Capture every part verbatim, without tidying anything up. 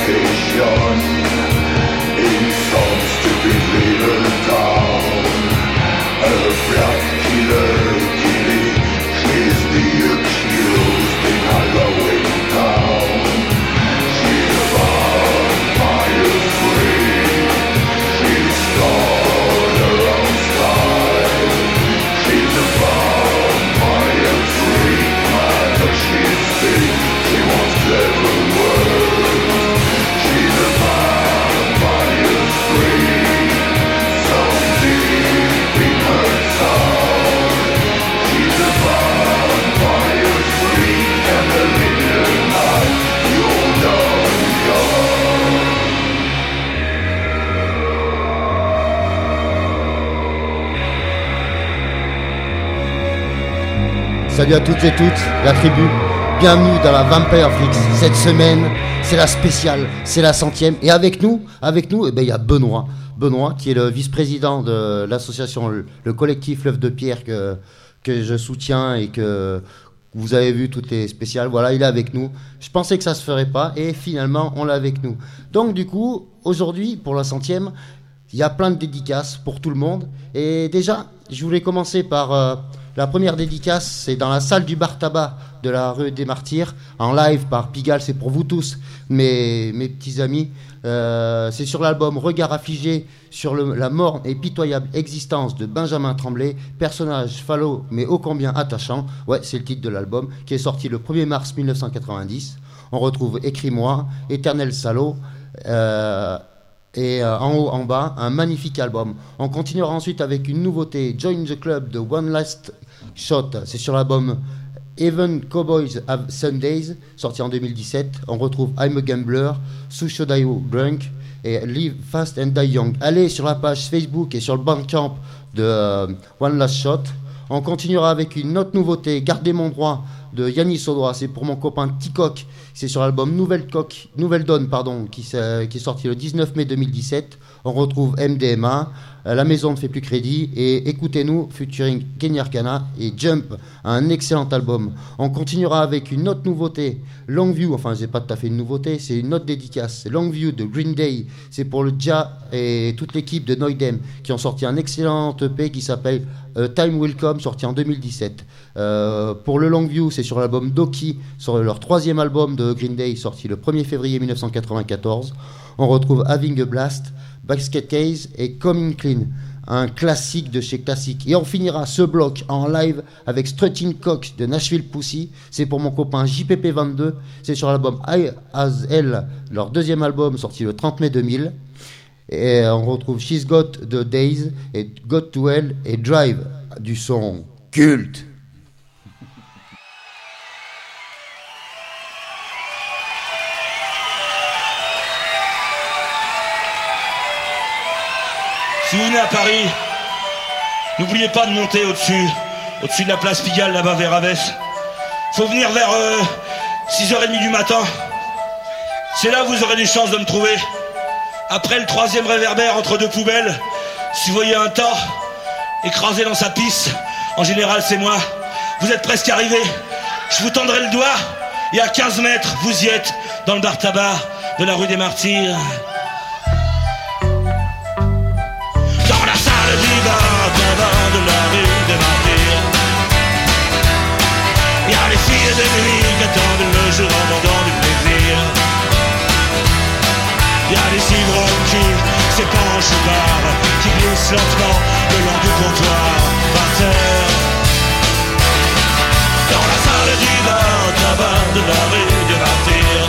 Salut à toutes et toutes, la tribu. Bienvenue dans la Vampire Flix. Cette semaine, c'est la spéciale, c'est la centième. Et avec nous, avec nous, eh ben, il y a Benoît. Benoît, qui est le vice-président de l'association, le, le collectif L'œuf de pierre que, que je soutiens et que vous avez vu toutes les spéciales. Voilà, il est avec nous. Je pensais que ça se ferait pas et finalement, on l'a avec nous. Donc du coup, aujourd'hui, pour la centième, il y a plein de dédicaces pour tout le monde. Et déjà, je voulais commencer par... Euh, la première dédicace, c'est dans la salle du bar tabac de la rue des Martyrs, en live par Pigalle, c'est pour vous tous, mes, mes petits amis. Euh, c'est sur l'album Regard affligé sur le, la morne et pitoyable existence de Benjamin Tremblay, personnage falot mais ô combien attachant. Ouais, c'est le titre de l'album, qui est sorti le premier mars mille neuf cent quatre-vingt-dix. On retrouve Écris-moi, Éternel salaud, euh, et euh, en haut, en bas, un magnifique album. On continuera ensuite avec une nouveauté, Join the Club de One Last Shot. C'est sur l'album Even Cowboys Have Sundays, sorti en deux mille dix-sept. On retrouve I'm a Gambler, Sushodayo Drunk et Live Fast and Die Young. Allez sur la page Facebook et sur le Bandcamp de euh, One Last Shot. On continuera avec une autre nouveauté, Gardez mon droit, de Yannis Saudois. C'est pour mon copain Ticoc. C'est sur l'album Nouvelle Coque, Nouvelle Donne, pardon, qui, qui est sorti le dix-neuf mai deux mille dix-sept. On retrouve M D M A, La Maison ne fait plus crédit et Écoutez-nous, featuring Kenny Arcana et Jump, un excellent album. On continuera avec une autre nouveauté, Longview, enfin c'est pas tout à fait une nouveauté, c'est une autre dédicace, c'est Longview de Green Day. C'est pour le Ja et toute l'équipe de Noidem qui ont sorti un excellent E P qui s'appelle uh, Time Will Come, sorti en deux mille dix-sept. Euh, pour le Longview, c'est sur l'album Doki, sur leur troisième album de Green Day, sorti le premier février mille neuf cent quatre-vingt-quatorze. On retrouve Having a Blast, Basket Case et Coming Clean, un classique de chez Classique. Et on finira ce bloc en live avec Strutting Cox de Nashville Pussy. C'est pour mon copain J P P vingt-deux. C'est sur l'album I As Hell, leur deuxième album sorti le trente mai deux mille. Et on retrouve She's Got the Days et Got to Hell et Drive, du son culte. Si vous venez à Paris, n'oubliez pas de monter au-dessus, au-dessus de la place Pigalle, là-bas vers Avès. Faut venir vers euh, six heures trente du matin. C'est là où vous aurez des chances de me trouver. Après le troisième réverbère entre deux poubelles, si vous voyez un tas écrasé dans sa pisse, en général c'est moi. Vous êtes presque arrivé. Je vous tendrai le doigt et à quinze mètres, vous y êtes, dans le bar tabac de la rue des Martyrs. De la rue des Martyrs, y a les filles de nuit qui attendent le jour en vendant du plaisir. Y a des ivrognes qui s'épanchent au bar, qui glissent lentement le long du comptoir par terre. Dans la salle du bar tabac de la rue des Martyrs,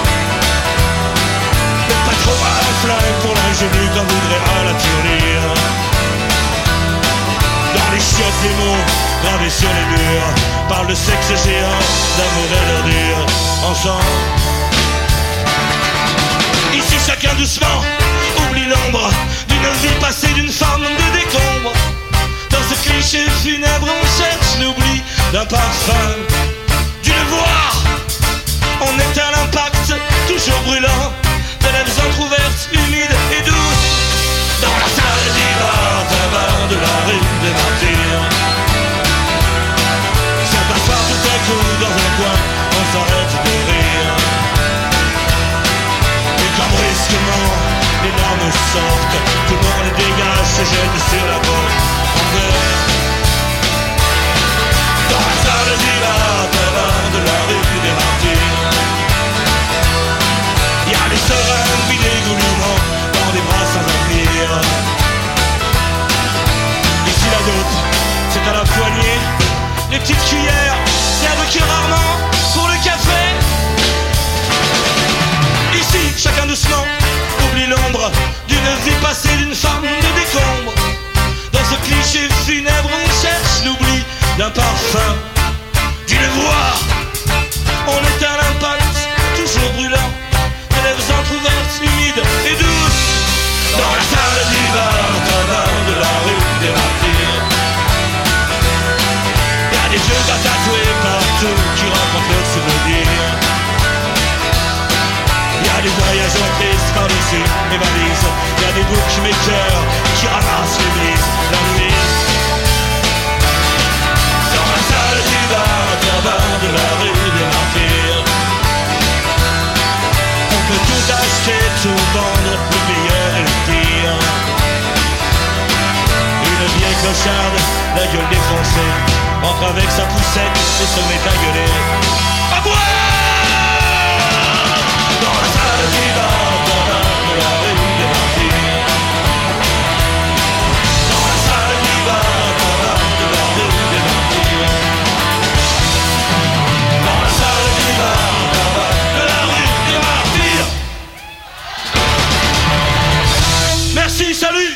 le patron a un flingue pour l'ingénu quand voudrait à la tirelire. Dans les chiottes, les mots gravés sur les murs parlent de sexe géant, d'amour et d'ordure. Ensemble, ici chacun doucement oublie l'ombre d'une vie passée, d'une femme de décombre. Dans ce cliché funèbre on cherche l'oubli d'un parfum, d'une voix. On éteint l'impact toujours brûlant de lèvres entrouvertes, humides et douces. Dans la salle du bar tabac de la rue des Martyrs, certains soirs tout à coup dans un coin on s'arrête de rire. Et faim d'une voix. On éteint l'impact, toujours brûlant, les lèvres entrouvertes, humides et douces. Dans la salle du bar, tabac de la rue des Martyrs. Y'a des vieux gars tatoués partout qui rencontrent le souvenir. Y'a des voyageurs tristes par-dessus mes valises. Y'a des bookmakers qui ramassent les mises la nuit. Dans la salle du bar, tabac de la rue des Martyrs. On peut tout acheter, tout vendre, le meilleur et le pire. Une vieille clocharde, la gueule défoncée, entre avec sa poussette et se met à gueuler. À boire dans la salle du bar, tabac de la rue des Martyrs. Dans la salle du bar, tabac de la rue des Martyrs. Dans la salle du bar, tabac de la rue des Martyrs. Merci, salut.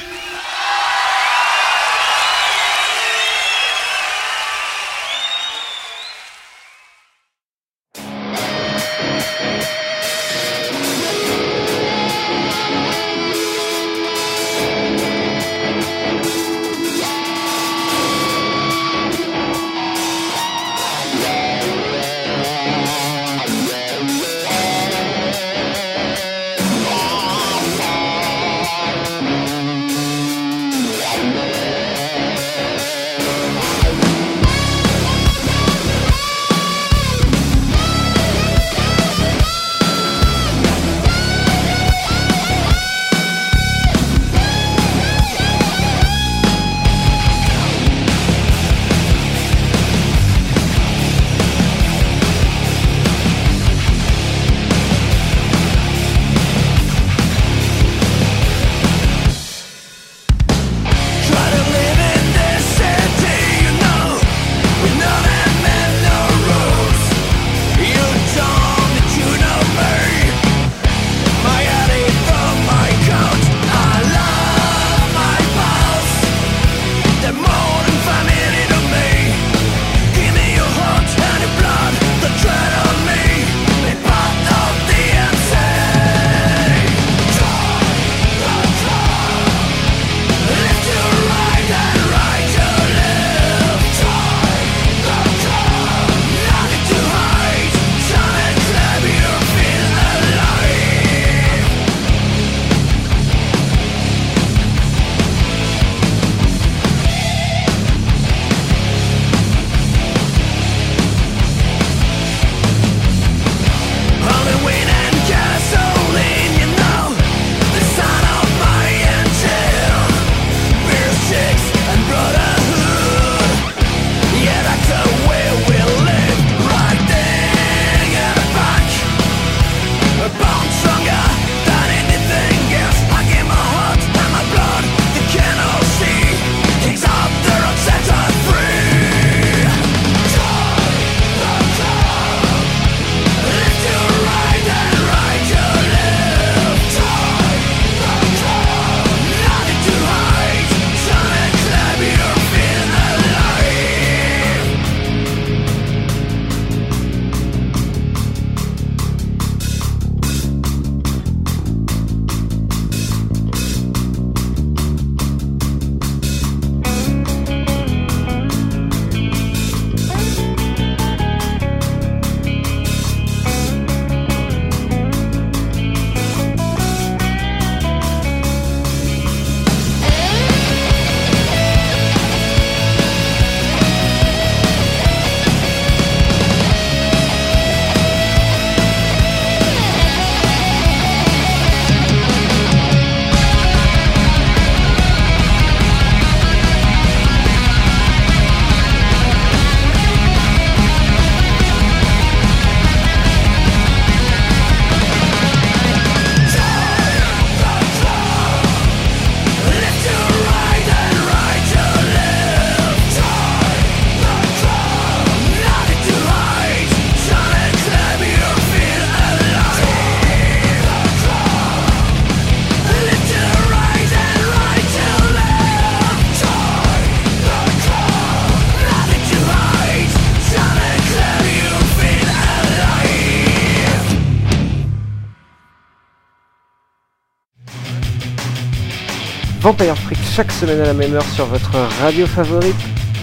Vampire Freak chaque semaine à la même heure sur votre radio favorite.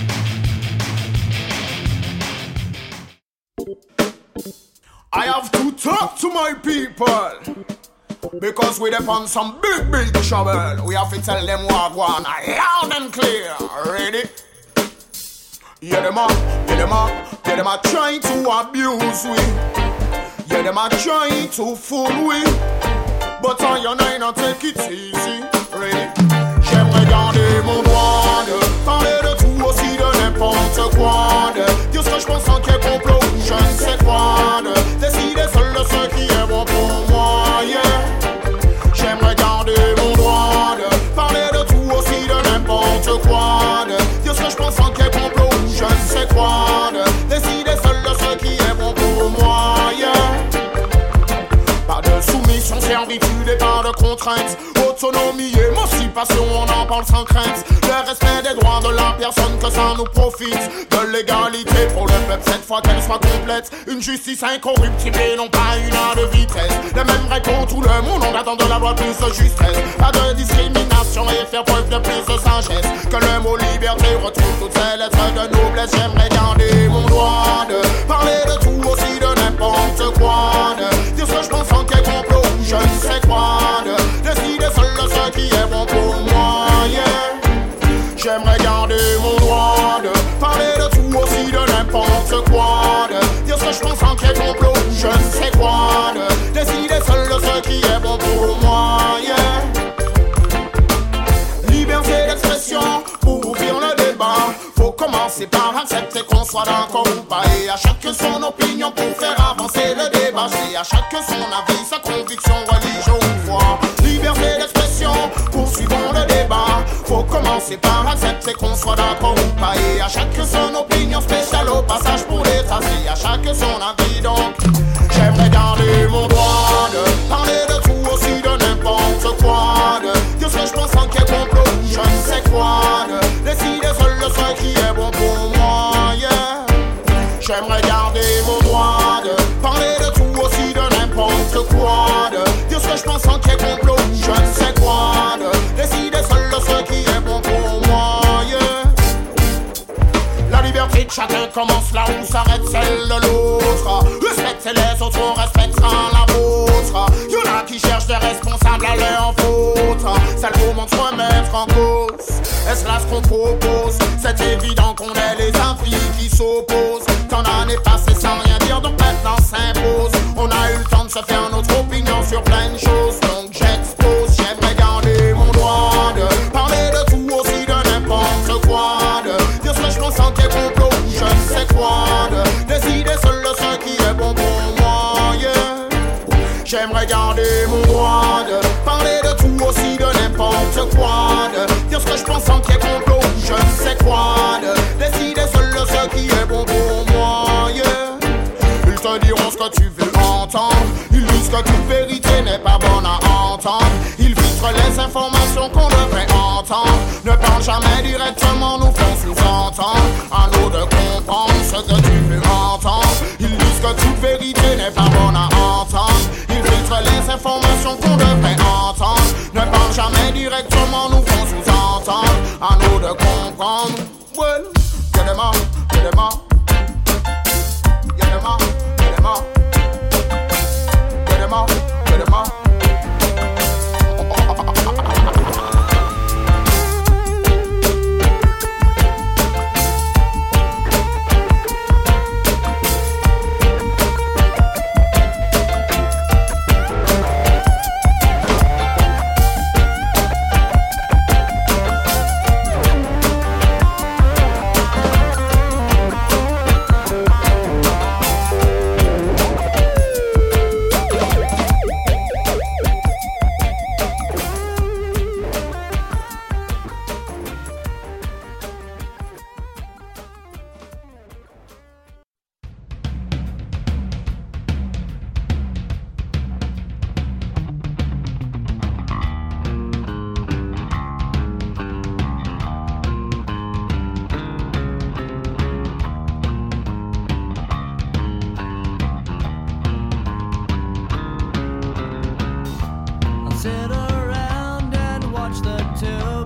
I have to talk to my people because we depend on some big, big trouble. We have to tell them what one loud and clear. Ready? Yeah, them a, yeah, them a, yeah, them a trying to abuse we. Yeah, them a trying to fool we. But I and I not take it easy. Ready? J'aimerais garder mon droit de parler de tout aussi de n'importe quoi. De dire ce que je pense en qu'il y ait complot ou je ne sais quoi. De décider seul de ce qui est bon pour moi. Yeah. J'aimerais garder mon droit de parler de tout aussi de n'importe quoi. De dire ce que je pense en qu'il y ait complot ou je ne sais quoi. De décider seul de ce qui est bon pour moi. Yeah. Pas de soumission, servitude et pas de contraintes. Autonomie, émancipation, on en parle sans crainte. Le respect des droits de la personne, que ça nous profite. De l'égalité pour le peuple, cette fois qu'elle soit complète. Une justice incorruptible et non pas une à de vitesse. Les mêmes règles pour tout le monde, on attend de la loi plus de justesse. Pas de discrimination et faire preuve de plus de sagesse. Que le mot liberté retrouve toutes ces lettres de noblesse. J'aimerais garder mon droit de parler de tout aussi de n'importe quoi. De dire ce que je pense en quel complot ou je ne sais quoi. De décider seul de ce qui est bon pour moi, yeah. J'aimerais garder mon droit de parler de tout aussi de n'importe quoi. De dire ce que je pense en quel complot ou je ne sais quoi. De décider seul de ce qui est bon pour moi, yeah. Liberté d'expression pour ouvrir le débat. Faut commencer par accepter qu'on soit d'accord ou pas. Et à chacun son opinion pour faire avancer le débat. Et à chacun son avis, sa conviction, religion ou foi. Liberté d'expression, poursuivons le débat. Faut commencer par accepter qu'on soit d'accord ou pas. Et à chacun son opinion spéciale au passage pour les tracer. À chacun son avis donc. J'aimerais garder mon droit de parler de tout aussi de n'importe quoi. De dire ce que je pense en quel complot ou je ne sais quoi. De décider seul de ce qui est bon pour moi, yeah. J'aimerais garder mon droit de parler de tout aussi de n'importe quoi. De dire ce que je pense en quel complot ou je ne sais quoi. De décider seul de ce qui est bon pour moi, yeah. La liberté de chacun commence là où s'arrête celle de l'autre. Respectez les autres, on respectera la vôtre. Y'en a qui cherchent des responsables à leur faute. Celle pour se remettre en cause. Est-ce là ce qu'on propose? C'est évident qu'on est les avis qui s'opposent. Tant d'années passées sans rien dire, donc maintenant s'impose. On a eu le temps de se faire notre opinion sur plein de choses. Donc j'expose, j'aimerais garder mon droit de parler de tout aussi de n'importe quoi. De dire ce que je pense en quel complot ou je ne sais quoi. De décider seul de ce qui est bon pour moi, yeah. J'aimerais garder mon droit de parler de tout aussi de n'importe quoi. De dire ce que je pense en quel complot ou je ne sais quoi. De décider seul de ce qui est bon pour moi, yeah. Ils te diront ce que tu veux entendre. Ils disent que toute vérité n'est pas bonne à entendre. Ils filtrent les informations qu'on devrait entendre. Ne parle jamais directement, nous font sous-entendre. À nous de comprendre ce que tu veux entendre. Ils disent que toute vérité n'est pas bonne à entendre. Ils filtrent les informations qu'on devrait entendre. Ne parle jamais directement, nous font sous-entendre. À nous de comprendre. Well, get them out, get them out. Get them out, get them out. Get them out, get them out. Sit around and watch the tube.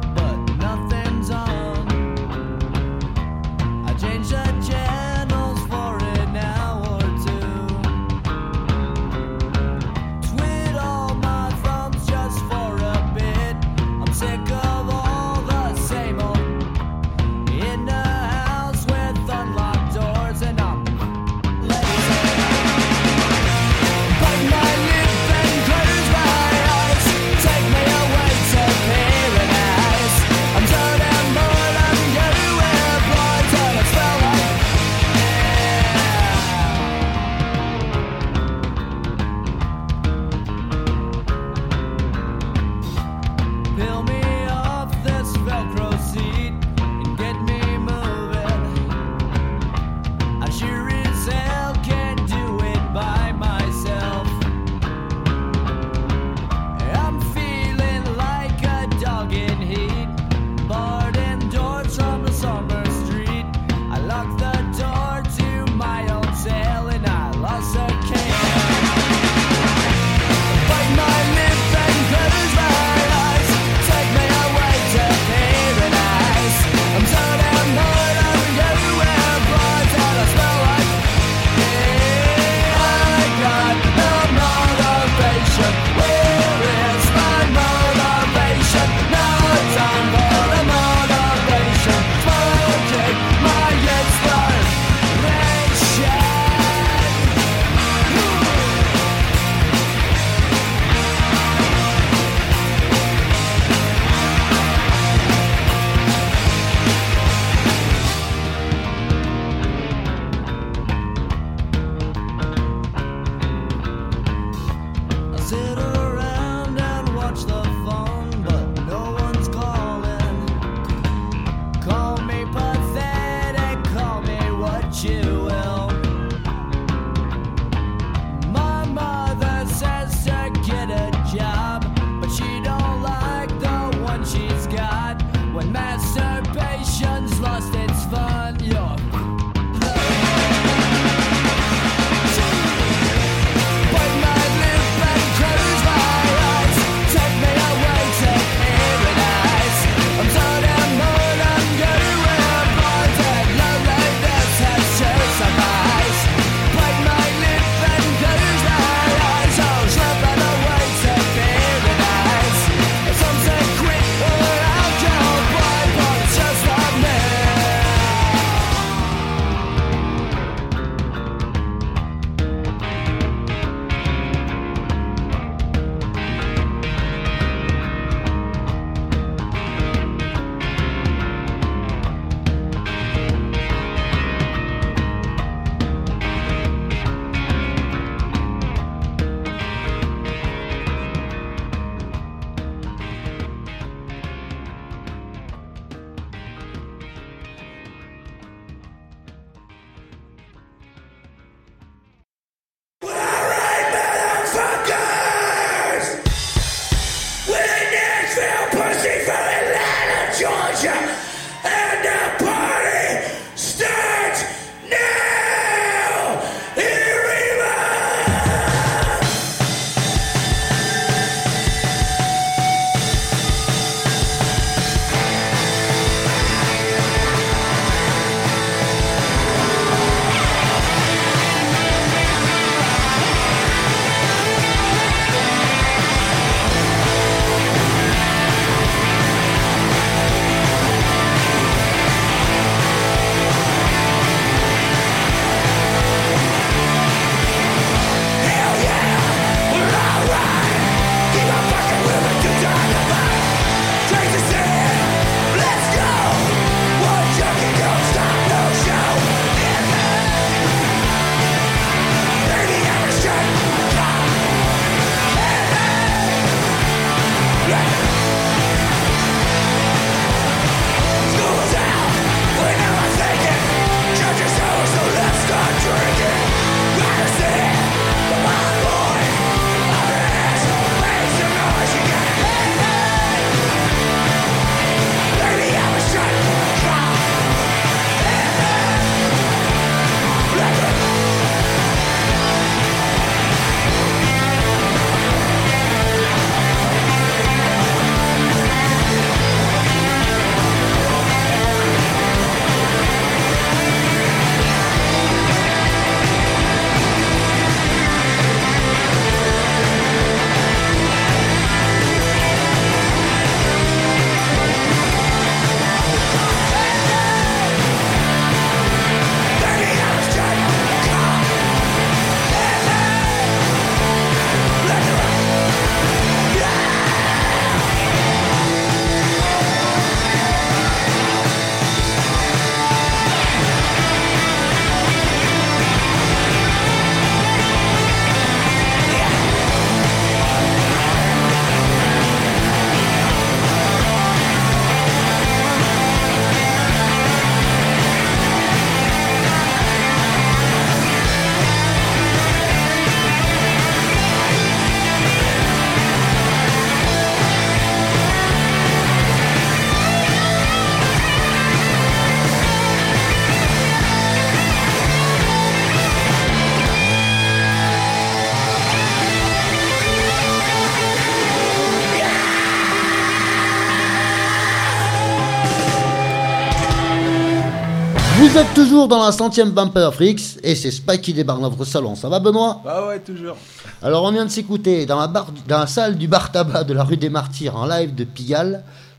Vous êtes toujours dans la centième Vampire Freaks et c'est Spike qui débarque dans votre salon. Ça va, Benoît? Bah ouais, toujours. Alors on vient de s'écouter dans la, bar, dans la salle du bar tabac de la rue des Martyrs en live de Pigalle,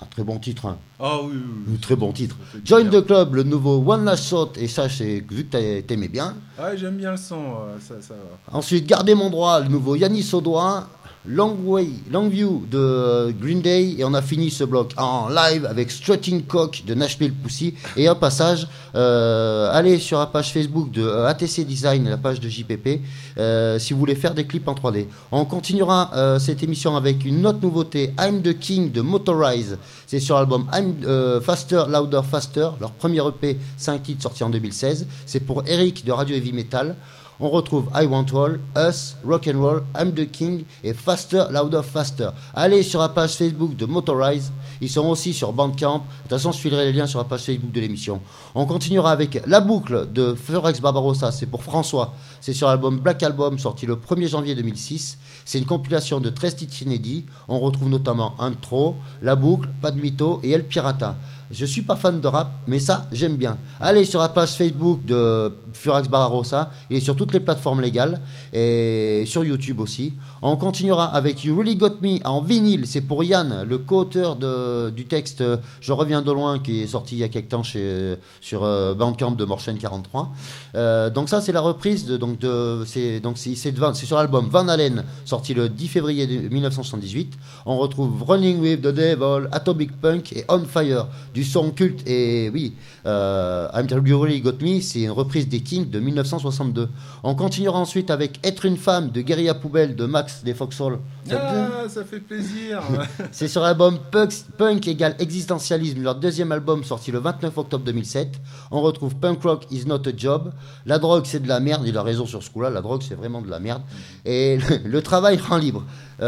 Un très bon titre. Hein. Ah oui, oui, oui. Un très bon titre. Join the Club, le nouveau One Last Shot, et ça, c'est vu que t'aimais bien. Ah, j'aime bien le son, euh, ça, ça va. Ensuite, Gardez mon droit, le nouveau Yannis Audoin. Long Way, Longview de Green Day, et on a fini ce bloc en live avec Strutting Cock de Nashville Pussy. Et un passage, euh, allez sur la page Facebook de euh, A T C Design, la page de J P P, euh, si vous voulez faire des clips en trois D. On continuera euh, cette émission avec une autre nouveauté, I'm the King de Motorize. C'est sur l'album I'm euh, Faster, Louder, Faster, leur premier E P, cinq titres sortis en deux mille seize. C'est pour Eric de Radio Heavy Metal. On retrouve I Want All, Us, Rock and Roll, I'm the King et Faster, Louder, Faster. Allez sur la page Facebook de Motorize. Ils sont aussi sur Bandcamp. De toute façon, je filerai les liens sur la page Facebook de l'émission. On continuera avec La Boucle de Forex Barbarossa. C'est pour François. C'est sur l'album Black Album, sorti le premier janvier deux mille six. C'est une compilation de treize titres inédits. On retrouve notamment Intro, La Boucle, Pas de Mytho et El Pirata. Je suis pas fan de rap, mais ça, j'aime bien. Allez sur la page Facebook de Furax Barbarossa. Il est sur toutes les plateformes légales et sur YouTube aussi. On continuera avec You Really Got Me en vinyle. C'est pour Yann, le co-auteur de, du texte Je reviens de loin, qui est sorti il y a quelques temps chez, sur euh, Bandcamp de Morchen quarante-trois. Euh, donc ça, c'est la reprise de, donc de, c'est, donc c'est, c'est, de Van, c'est sur l'album Van Halen, sorti le dix février dix-neuf cent soixante-dix-huit. On retrouve Running with the Devil, Atomic Punk et On Fire, du son culte. Et oui, euh, I'm You Really Got Me, c'est une reprise des Kings de dix-neuf cent soixante-deux. On continuera ensuite avec Être une femme de Guérilla Poubelle de Max des Foxhole. Ah, ça fait plaisir. C'est sur l'album Punk, Punk égale Existentialisme, leur deuxième album sorti le vingt-neuf octobre deux mille sept. On retrouve Punk Rock is not a job. La drogue, c'est de la merde. Il a raison sur ce coup-là. La drogue, c'est vraiment de la merde. Et le, le travail rend libre.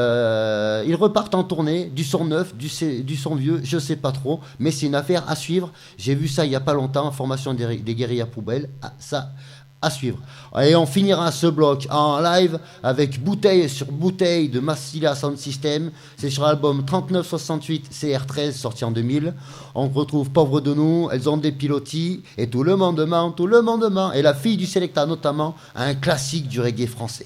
Euh, ils repartent en tournée, du son neuf, du, du son vieux, je sais pas trop, mais c'est une affaire à suivre. J'ai vu ça il y a pas longtemps, formation des, des guérillas poubelles. Ah, ça. À suivre. Et on finira ce bloc en live avec Bouteille sur Bouteille de Massilia Sound System. C'est sur l'album trente-neuf soixante-huit C R treize sorti en deux mille. On retrouve Pauvre de nous, Elles ont des pilotis et Tout le monde ment, tout le monde ment. Et La fille du Selecta notamment, un classique du reggae français.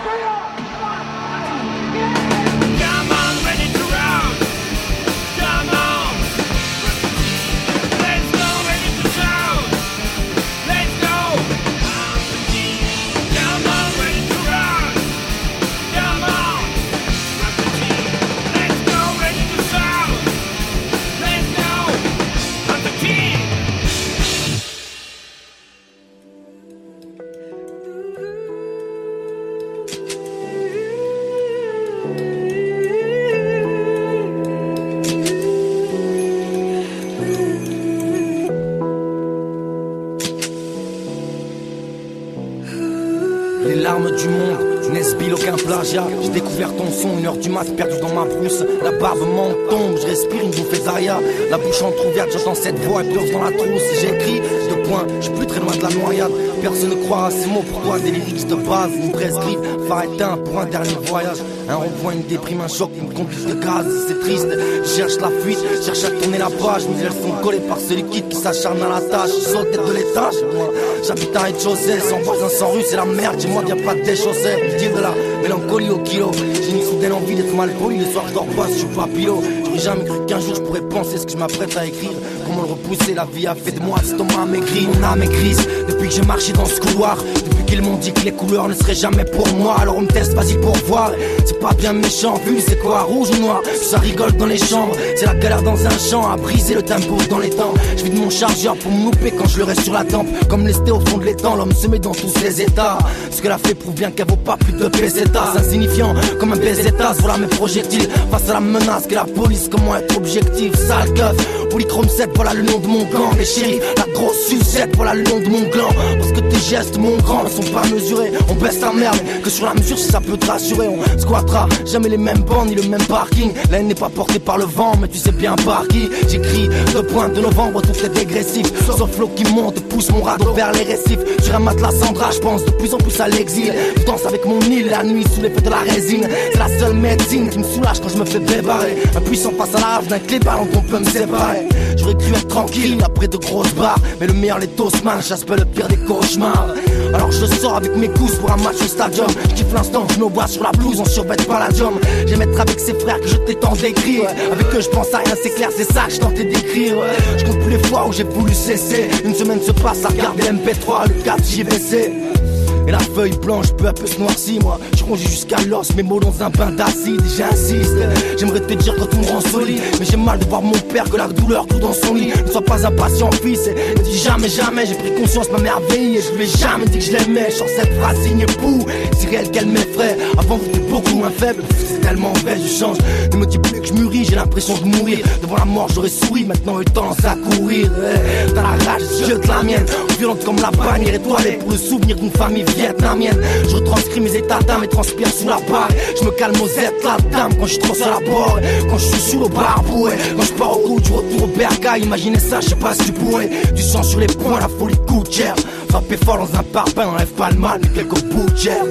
J'ai découvert ton son, une heure du mat, perdu dans ma brousse. La barbe m'en tombe, je respire une bouffée d'aria. La bouche entrouverte, j'entends cette voix, elle pleure dans la trousse. J'écris, deux points, je suis plus très loin de la noyade. Personne ne croira à ces mots, pour toi des lyrics de base. Une prescrite, phare éteint pour un dernier voyage. Un rond-point, une déprime, un choc, une conduite de gaz. C'est triste, je cherche la fuite, je cherche à tourner la page. Mais elles sont collées par ce liquide qui s'acharne à la tâche. Je saute tête de l'étage, moi j'habite un rez-de-chaussée. Sans voisin, sans rue, c'est la merde. Chez moi, viens pas de déchausser. Dire de la mélancolie au kilo. J'ai une soudaine envie d'être mal poli. Le soir, je dors pas, je suis pas pilot. J'aurais jamais cru qu'un jour je pourrais penser ce que je m'apprête à écrire. Comment le repousser, la vie a fait de moi l'estomac maigri. Mon âme est grise depuis que j'ai marché dans ce couloir. Depuis qu'ils m'ont dit que les couleurs ne seraient jamais pour moi. Alors on me teste, vas-y pour voir. C'est pas bien méchant, vu c'est quoi, rouge ou noir. Ça rigole dans les chambres, c'est la galère dans un champ. À briser le tempo dans les temps. Je vide mon chargeur pour me louper quand je le reste sur la tempe. Comme lesté au fond de l'étang, l'homme se met dans tous ses états. Ce qu'elle a fait prouve bien qu'elle vaut pas plus de pesetas. Insignifiant comme un pesetas, voilà mes projectiles. Face à la menace que la police, comment être objectif. Sale keuf, polychrome sept, voilà le nom de mon gang. Les chéris, la grosse sucette, voilà le nom de mon clan. Parce que tes gestes, mon grand, ne sont pas mesurés. On baisse ta merde, que sur la mesure si ça peut te rassurer. On squattera jamais les mêmes bancs ni le même parking. La haine n'est pas portée par le vent, mais tu sais bien par qui. J'écris le point de novembre, tout est dégressif. Sauf l'eau qui monte, pousse mon radeau vers les récifs. Sur un matelas Sandra, je pense de plus en plus à l'exil. Je danse avec mon île la nuit sous l'effet de la résine. C'est la seule médecine qui me soulage quand je me fais débarrer. Impuissant face à la rage d'un clé ballon qu'on peut me séparer. J'aurais cru être tranquille après de grosses barres, mais le meilleur les toastman chasse pas le pire des cauchemars. Alors je sors avec mes gousses pour un match au stadium. Je kiffe l'instant que je me vois sur la blouse en survêt palladium. J'aime être avec ces frères que je t'ai tant d'écrire. Avec eux je pense à rien, c'est clair, c'est ça que je tentais d'écrire. Je compte plus les fois où j'ai voulu cesser. Une semaine se passe à regarder M P trois, le quatre J V C. Et la feuille blanche peu à peu se noircit. Moi je ronge jusqu'à l'os, mes mots dans un bain d'acide. J'insiste, j'aimerais te dire que tout me rend solide, mais j'ai mal de voir mon père que la douleur coule dans son lit. Ne sois pas impatient fils, et ne dis jamais jamais. J'ai pris conscience ma merveille et je lui ai jamais dit que je l'aimais. Genre cette phrase signée pou, si réelle qu'elle m'effraie. Avant vous étiez beaucoup moins faible, c'est tellement vrai je change. Ne me dis plus que je mûris, j'ai l'impression de mourir. Devant la mort j'aurais souri, maintenant eu tendance à courir. Dans la rage je jette la mienne, violente comme la bannière étoilée pour le souvenir d'une famille vietnamienne. Je retranscris mes états d'âme et transpire sous la barre. Je me calme aux aides la dame quand je suis trop sur la bord. Quand je suis sous le barboué, quand je pars au coup du retour au bercail. Imaginez ça, je sais pas si tu pourrais. Du sang sur les poings, la folie coûte cher. Frapper fort dans un parpaing n'enlève pas le mal, mais quelques bouts de chair.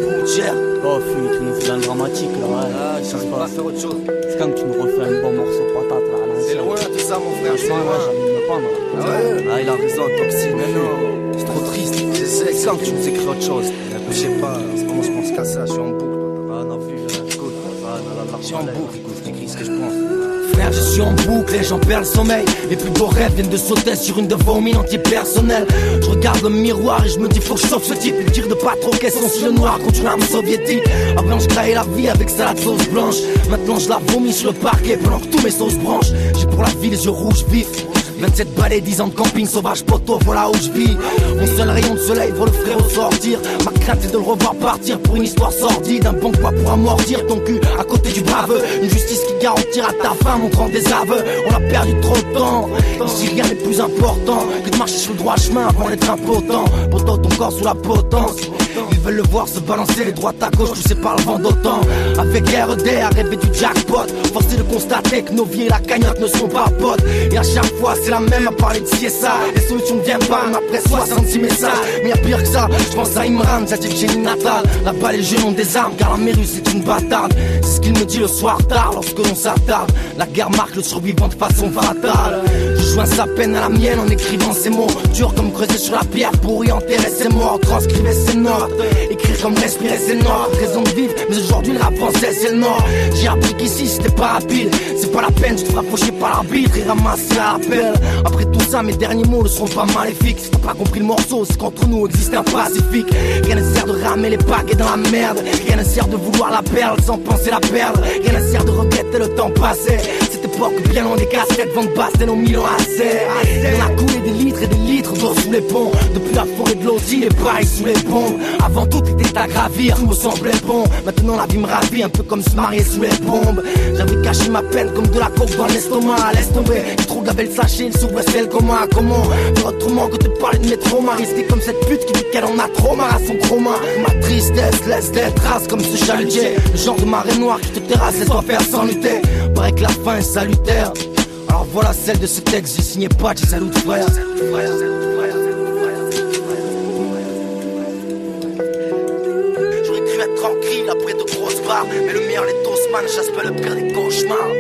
Oh Full, tu nous fais un dramatique là, ouais. Ah, je sais pas faire autre chose. C'est comme tu nous refais un bon morceau de patate là. C'est loin tout ça mon frère. Franchement, ouais, j'ai envie de me prendre. Ah ouais. Ah, il a raison, Toxine. Mais non, c'est trop triste. Je sais, c'est quand tu nous écris autre chose. Je sais pas, en ce moment je pense qu'à ça, je suis en boucle. Ah, on a vu, écoute, je suis en boucle, écoute, j'écris ce que je pense. Frère, je suis en boucle et j'en perds le sommeil. Les plus beaux rêves viennent de sauter sur une de vos mines anti-personnelles. Je regarde le miroir et je me dis faut que je sauve ce type. Il tire de pas trop question sur le noir contre l'arme soviétique. Avant je créais la vie avec salade sauce blanche. Maintenant je la vomis sur le parquet pendant que tous mes sauces branchent. J'ai pour la vie les yeux rouges vifs. vingt-sept balais, dix ans de camping sauvage poteau, voilà où je vis. Mon seul rayon de soleil voit le frérot sortir. Ma crainte est de le revoir partir pour une histoire sordide. Un bon quoi pour amortir ton cul à côté du brave. Une justice qui garantira ta fin montrant des aveux. On a perdu trop de temps. Ici rien n'est plus important que de marcher sur le droit chemin avant d'être impotent. Poteau ton corps sous la potence. Ils veulent le voir se balancer les droites à gauche poussés par le vent d'autant. Avec R E D à rêver du jackpot. Forcé de constater que nos vies et la cagnotte ne sont pas potes. Et à chaque fois c'est la même à parler de ci et ça. Les solutions ne viennent pas après soixante-six messages. Mais y'a pire que ça, je pense à Imran, ça dit que j'ai une natale. Là-bas les jeunes ont des armes car la mairie c'est une bâtarde. C'est ce qu'il me dit le soir tard lorsque l'on s'attarde. La guerre marque le survivant de façon fatale. Je joint sa peine à la mienne en écrivant ces mots. Dur comme creuser sur la pierre pour y enterrer ses morts. Transcrivez ses notes, écrire comme respirer ses notes. Raison de vivre, mais aujourd'hui le rap français c'est le nord. J'ai appris qu'ici c'était pas rapide. C'est pas la peine, tu te feras faucher par l'arbitre et ramasser la rappel. Après tout ça, mes derniers mots ne seront pas maléfiques. Si t'as pas compris le morceau, c'est qu'entre nous existe un pacifique. Rien ne sert de ramer les paquets dans la merde. Rien ne sert de vouloir la perdre sans penser la perdre. Rien ne sert de regretter le temps passé. Cette époque bien loin des cassettes, vente basse et nos millions assez. On a coulé des litres et des litres d'eau sous les ponts. Depuis la forêt de l'Audi, les pailles sous les bombes. Avant tout était à gravir, tout me semblait bon. Maintenant la vie me ravit, un peu comme se marier sous les bombes. J'avais caché ma peine comme de la coke dans l'estomac. Laisse tomber, j'ai trop gavé le sachet, il s'ouvre celle comme un comment. Faire autrement que de parler de mes traumas. Risquer comme cette pute qui dit qu'elle en a trop marre à son chroma. Ma tristesse laisse des traces comme ce chalutier. Le genre de marée noire qui te terrasse, laisse-toi faire sans lutter. Paraît que la fin est salutaire. Alors voilà celle de ce texte, j'ai signé Patch et salut frère. J'aurais cru être tranquille après de grosses barres, mais le meilleur les Tosman chasse pas le pire des cauchemars.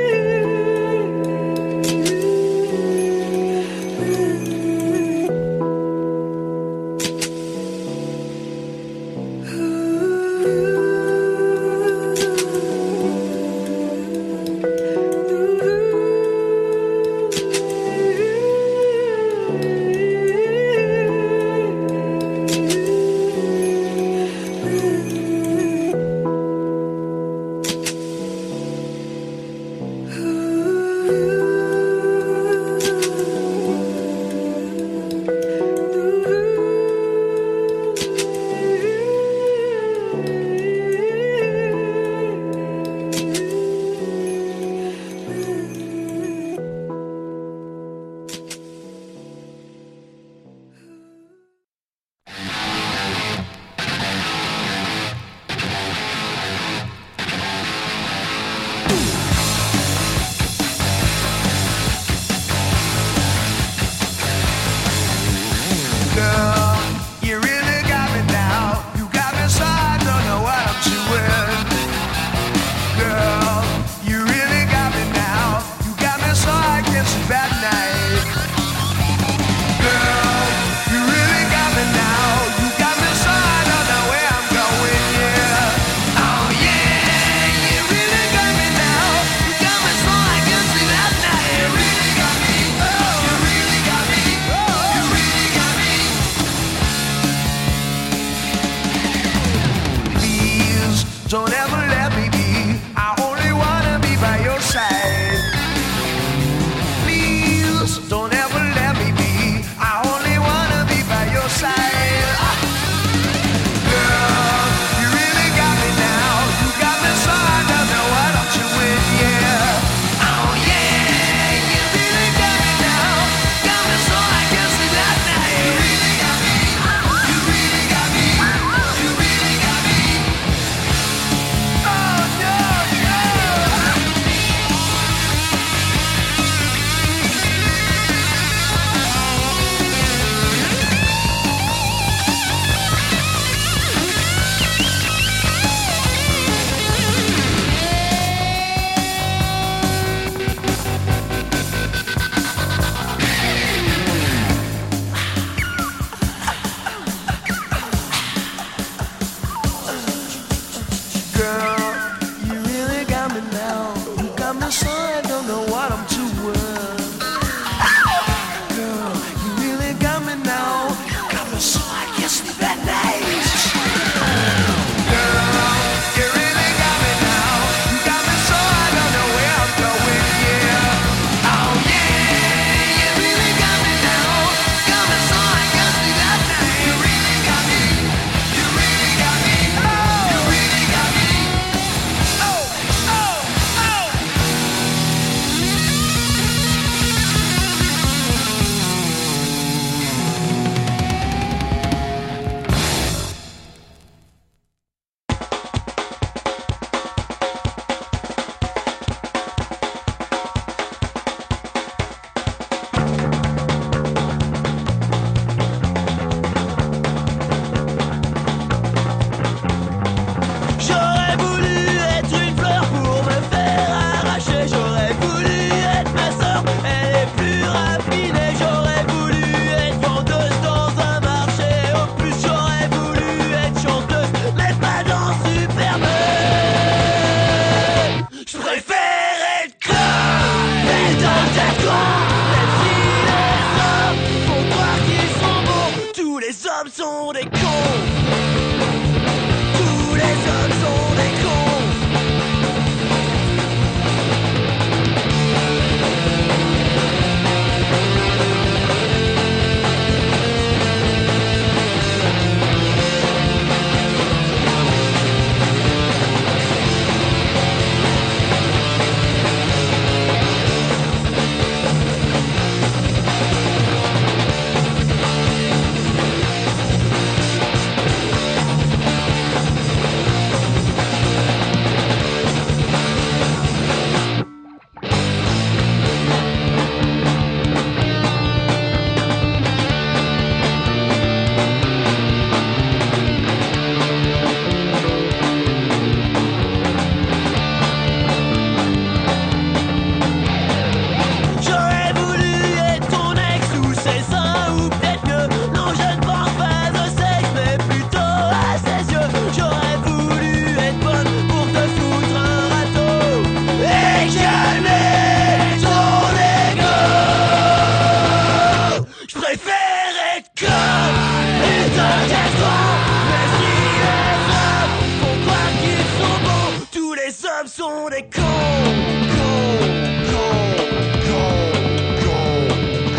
sont des cons, cons, cons, cons, cons,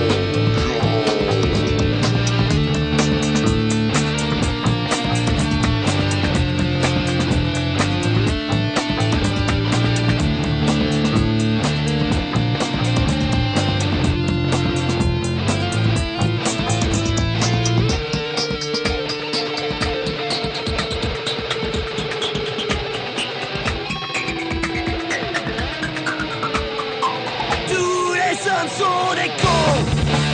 sont des cons.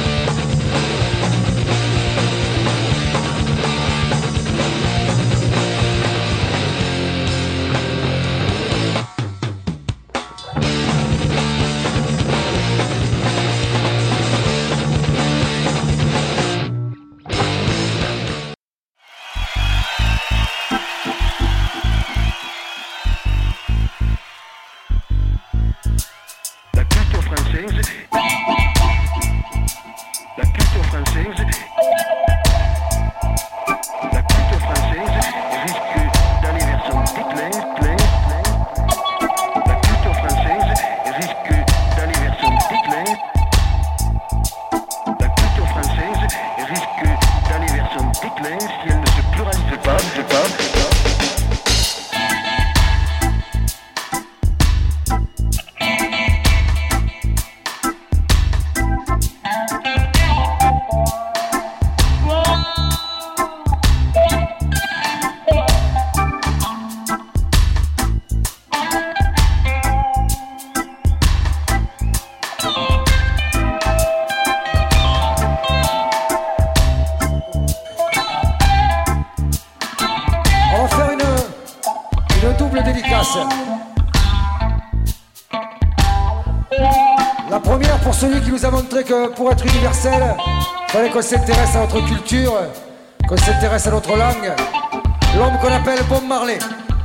La culture française, la culture française, la culture française risque d'aller vers son déclin, plein, plein. La culture française risque d'aller vers son déclin. La culture française risque d'aller vers son déclin si elle ne se pluralise pas, ne pas, pas. On va faire une, une double dédicace. La première pour celui qui nous a montré que pour être universel, il fallait qu'on s'intéresse à notre culture, qu'on s'intéresse à notre langue. L'homme qu'on appelle Bob Marley.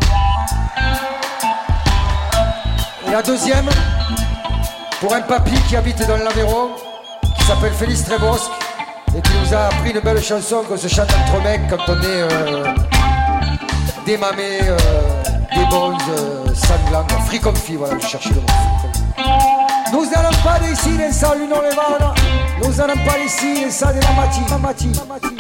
Et la deuxième, pour un papy qui habite dans l'Aveyron, qui s'appelle Félix Trébosque, et qui nous a appris une belle chanson qu'on se chante entre mecs quand on est euh, des mamés, euh, des balls, euh, sanglants, free comfy, voilà, je cherchais le mot. Nous n'allons pas d'ici, les saluts non les vannes. Nous n'allons pas d'ici, les saluts de la mati, la mati, la mati.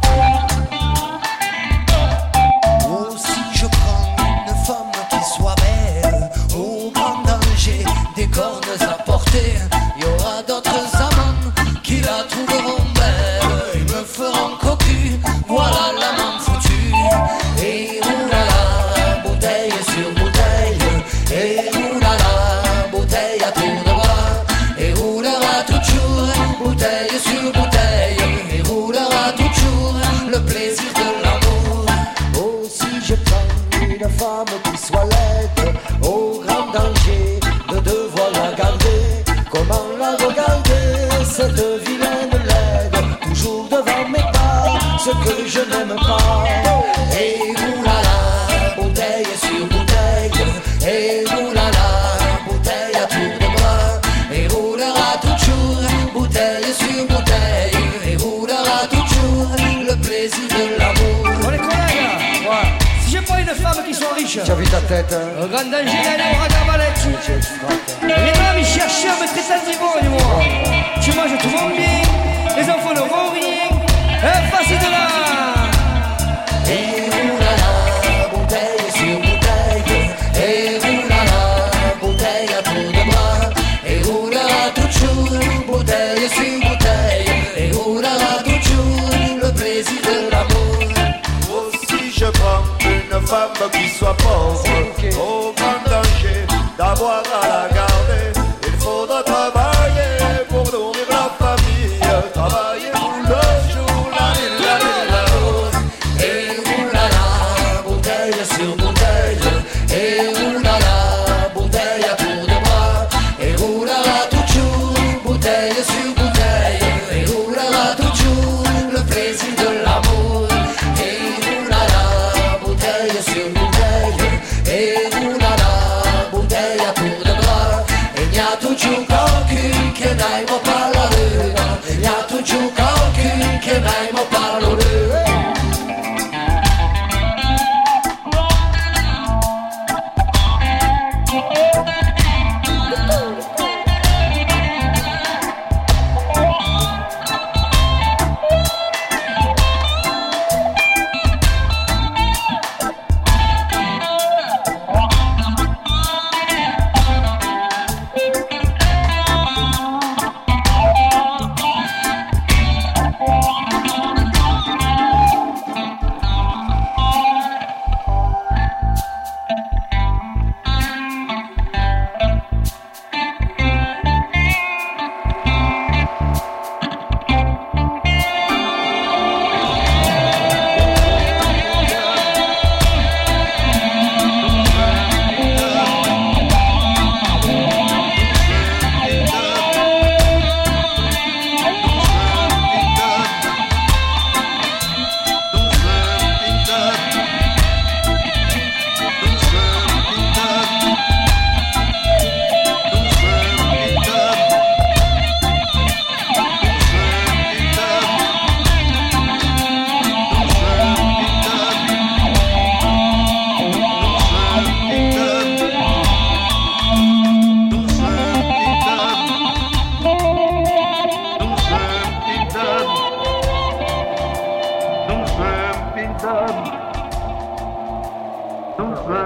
Oh, si je prends une femme qui soit belle, au grand danger, des cornes à porter, il y aura d'autres amants qui la trouveront belle. Ils me feront cocu, voilà l'amant foutu. Et oulala, bouteille sur bouteille. Et oulala, bouteille à tour de bras. Et roulera toujours, bouteille sur bouteille. Et roulera toujours, le plaisir de l'amour. Oh, si je prends une femme qui soit laide, au grand danger de devoir la garder. Comment la regarder, cette vilaine laide, toujours devant mes pas, ce que je n'aime pas. Et oulala, bouteille sur bouteille. Et oulala, bouteille à tour de bras. Et roulera toujours, bouteille sur bouteille. Et roulera toujours, le plaisir de l'amour. Bon les collègues, ouais. Si j'ai pas une femme qui soit riche, Tu as vu ta tête, hein? un grand danger d'aller au ragabalette. Les dames ils cherchent à me traiter de bon, moi. Tu manges tout va bien, les enfants ne vont rien. Eh, passez de là. Et oulala, bouteille sur bouteille. Et oulala, bouteille à tour de bras. Et roulera toujours, bouteille sur bouteille. Et roulera toujours, le plaisir de l'amour. Oh, si je prends une femme qui soit pauvre, au grand danger d'avoir à la garder, il faudra travailler pour nourrir la famille. Travailler tout le jour, la nuit, la nuit, la nuit. Et oulala, bouteille sur bouteille. Et oulala, bouteille à tour de bras. Et roulera toujours, bouteille sur bouteille. Et roulera toujours, le plaisir de l'amour. Et oulala, bouteille sur bouteille. Et oulala, bouteille à tour de bras. Et il y a toujours cocu,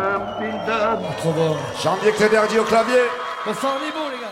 Trop bon. Janvier Cléderdi au clavier. Enfin, on est bon, les gars.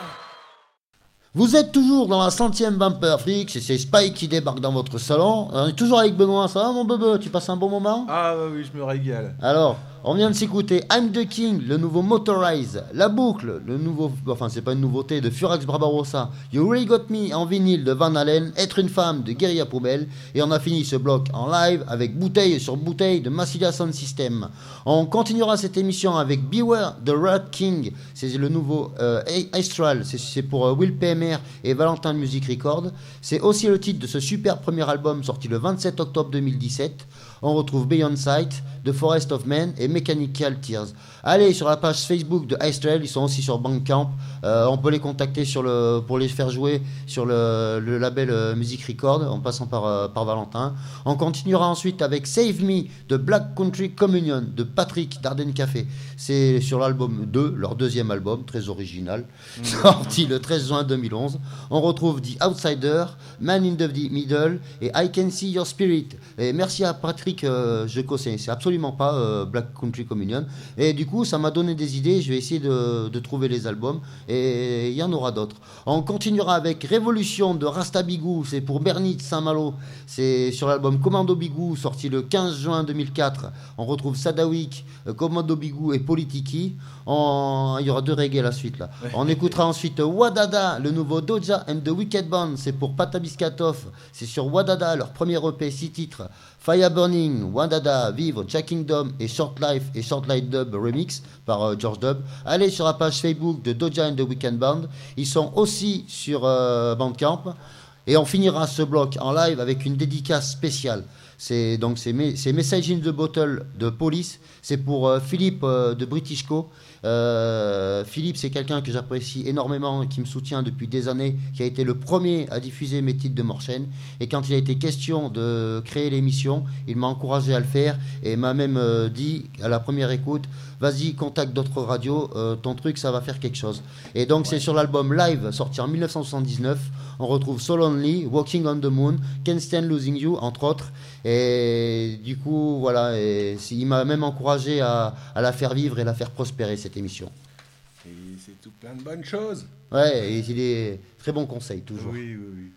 Vous êtes toujours dans la centième Bumper Flix et c'est Spike qui débarque dans votre salon. On est toujours avec Benoît, ça va mon bébé? Tu passes un bon moment? Ah bah oui, je me régale. Alors, on vient de s'écouter I'm the King, le nouveau Motorize, La Boucle, le nouveau, enfin c'est pas une nouveauté, de Furax Barbarossa, You Really Got Me en vinyle de Van Halen, Être une femme de Guérilla Poubelle, et on a fini ce bloc en live avec Bouteille sur Bouteille de Massilia Sound System. On continuera cette émission avec Beware the Rat King, c'est le nouveau euh, Astral, c'est, c'est pour euh, Will P M R et Valentin Music Record. C'est aussi le titre de ce super premier album sorti le vingt-sept octobre deux mille dix-sept. On retrouve Beyond Sight, The Forest of Men et Mechanical Tears. Allez sur la page Facebook de Astral, ils sont aussi sur Bandcamp. Euh, on peut les contacter sur le, pour les faire jouer sur le, le label euh, Music Record en passant par, euh, par Valentin. On continuera ensuite avec Save Me de Black Country Communion de Patrick d'Ardennes Café. C'est sur l'album deux, leur deuxième album, très original, mmh. sorti le treize juin deux mille onze. On retrouve The Outsider, Man in the Middle et I Can See Your Spirit. Et merci à Patrick, euh, je connais, c'est absolument pas euh, Black Country Communion. Et du coup, ça m'a donné des idées. Je vais essayer de, de trouver les albums et il y en aura d'autres. On continuera avec Révolution de Rasta Bigou, c'est pour Bernie de Saint-Malo. C'est sur l'album Commando Bigou, sorti le quinze juin deux mille quatre. On retrouve Sadawik, Commando Bigou et Politiki. On... Il y aura deux reggae à la suite là. Ouais. On écoutera ensuite Wadada, le nouveau Doja and the Wicked Band, c'est pour Patabiskatov. C'est sur Wadada, leur premier E P, six titres. Fire Burning, Wadada, Vivre, Jack Kingdom et Short Life et Short Light Dub Remix par euh, George Dub. Allez sur la page Facebook de Doja and the Wicked Band. Ils sont aussi sur euh, Bandcamp. Et on finira ce bloc en live avec une dédicace spéciale. C'est donc c'est, me, c'est Message in the Bottle de Police. C'est pour euh, Philippe euh, de British Co. Euh, Philippe, c'est quelqu'un que j'apprécie énormément, qui me soutient depuis des années, qui a été le premier à diffuser mes titres de Morchen. Et quand il a été question de créer l'émission, il m'a encouragé à le faire et m'a même euh, dit à la première écoute, vas-y, contacte d'autres radios, euh, ton truc, ça va faire quelque chose. Et donc, ouais. C'est sur l'album Live, sorti en mille neuf cent soixante-dix-neuf. On retrouve So Lonely, Walking on the Moon, Can't Stand Losing You, entre autres. Et du coup, voilà, et il m'a même encouragé à, à la faire vivre et la faire prospérer, cette émission. Et c'est tout plein de bonnes choses. Ouais, et il est très bon conseil, toujours. Oui, oui, oui.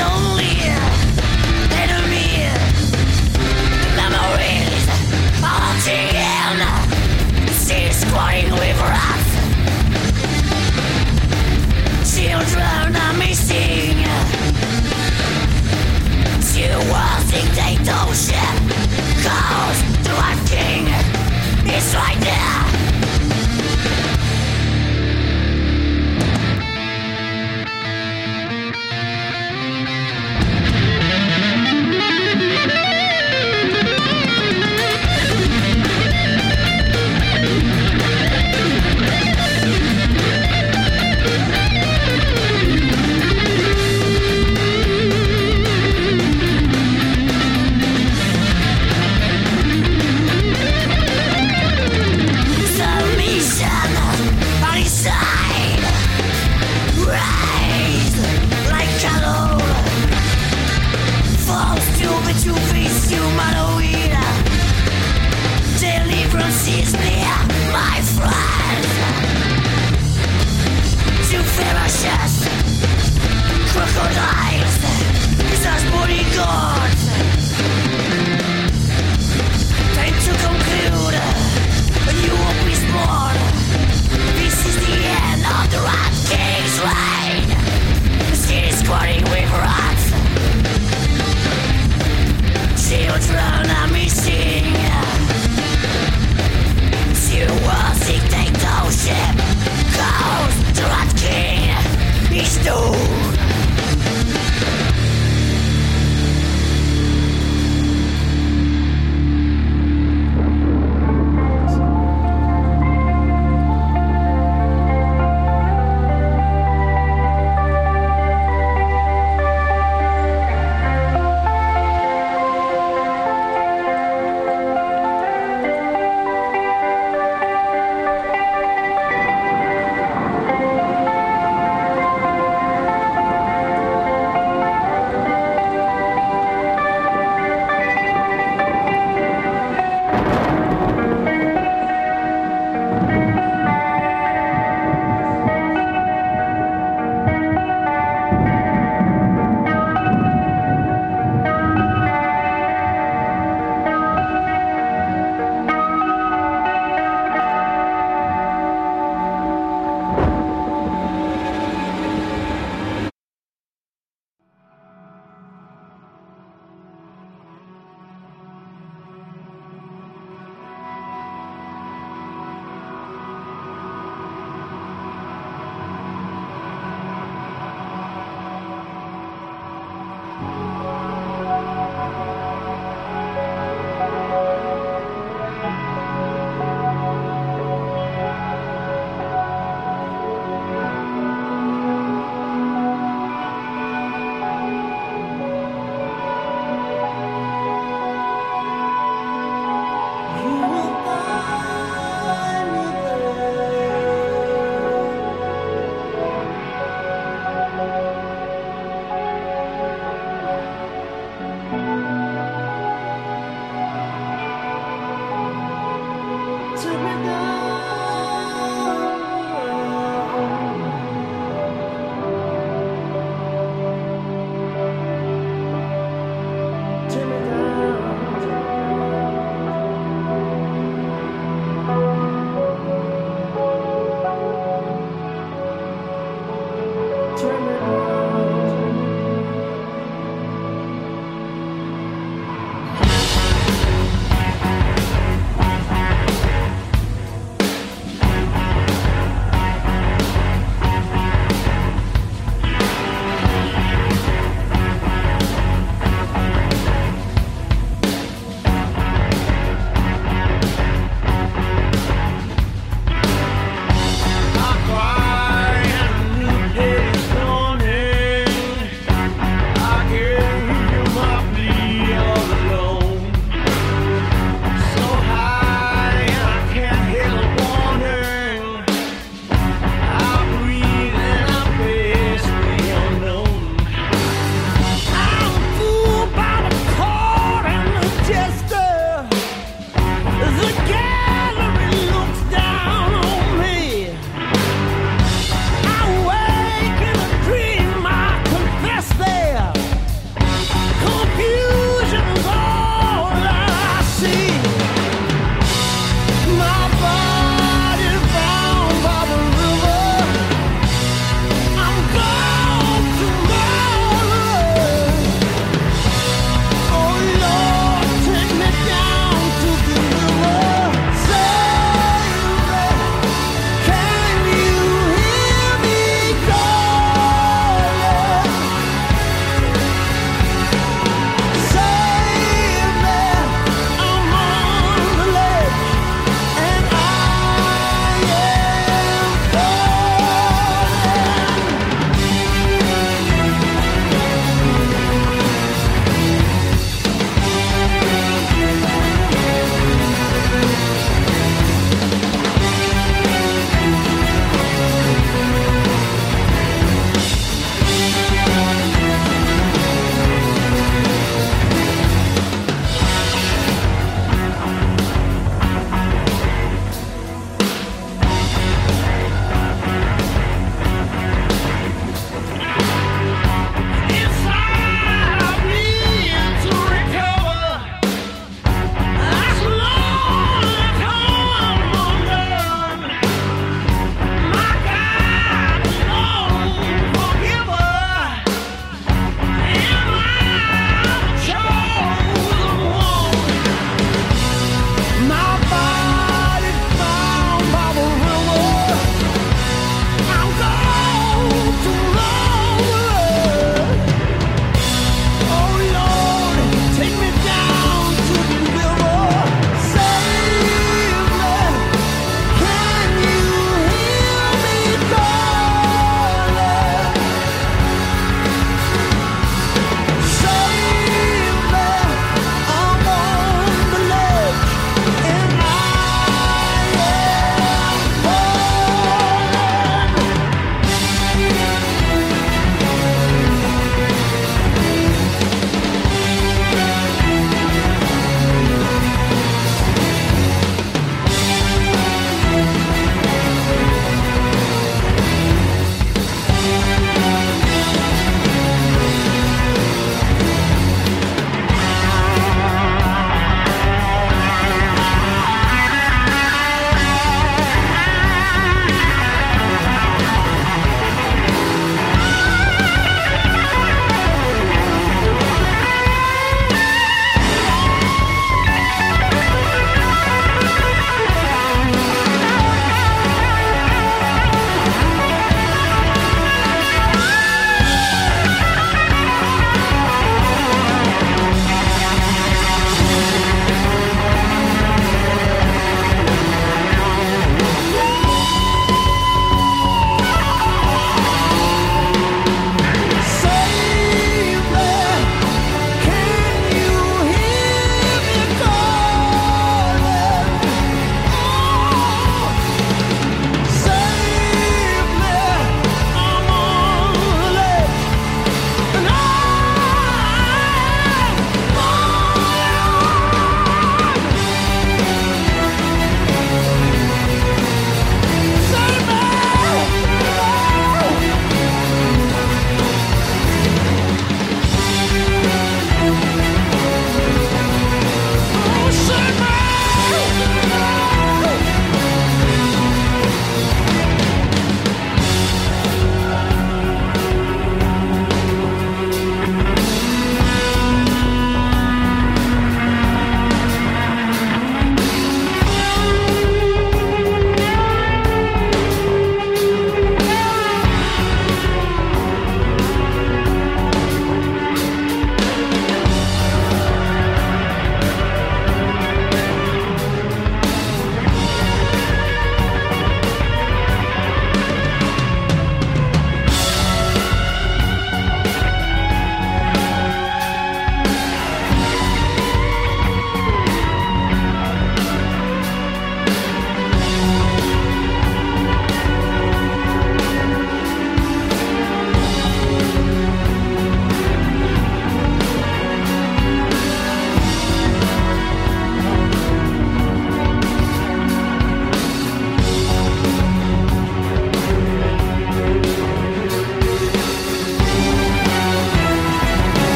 only enemy. Memories haunting him, still squatting with wrath. Children are missing. Two worlds dictatorship calls to our king. It's right there.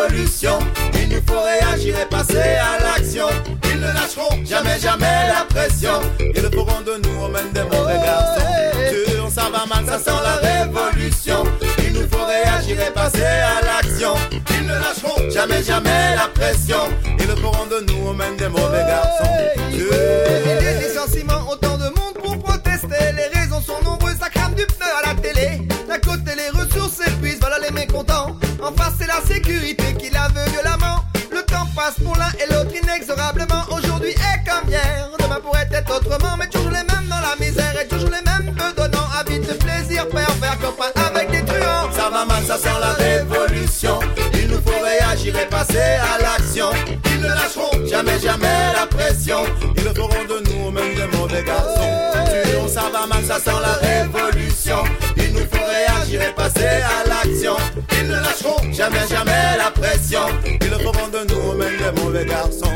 révolution. Il nous faut réagir et passer à l'action. Ils ne lâcheront jamais, jamais la pression. Ils le feront de nous, on mène des mauvais garçons. Sûr, ça va mal, ça sent la révolution. Il nous faut réagir et passer à l'action. Ils ne lâcheront jamais, jamais la pression. Ils le feront de nous, on mène des mauvais garçons. Sûr. Des licenciements, autant de monde pour protester. Les raisons sont nombreuses, ça crame du pneu à la télé. D'un côté les ressources s'épuisent, voilà les mécontents. En face c'est la sécurité qui la veut violemment. Le temps passe pour l'un et l'autre inexorablement. Aujourd'hui est comme hier, demain pourrait être autrement. Mais toujours les mêmes dans la misère et toujours les mêmes bedonnants. Avides de plaisir pervers, comprennent avec des truands. Ça va mal, ça sent la révolution. Il nous faut réagir et passer à l'action. Ils ne lâcheront jamais, jamais la pression. Ils le feront de nous, même des mauvais garçons. Tuons, ça va mal, ça sent la révolution. Il nous faut réagir et passer à l'action. Ils ne lâcheront jamais, jamais la pression. Ils le feront de nous, même des mauvais garçons.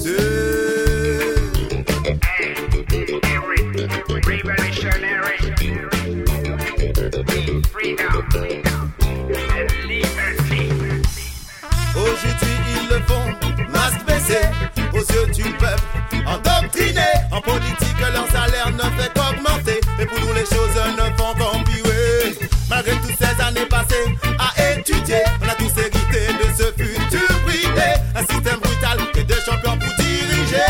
Revolutionary freedom and liberty. Aujourd'hui ils le font, masque baissé, aux yeux du peuple, endoctriné. En politique leur salaire ne fait qu'augmenter. Et pour nous les choses ne font qu'empirer. Malgré toutes ces années passées à étudier, on a tous hérité de ce futur bridé. Un système brutal et des champions pour diriger.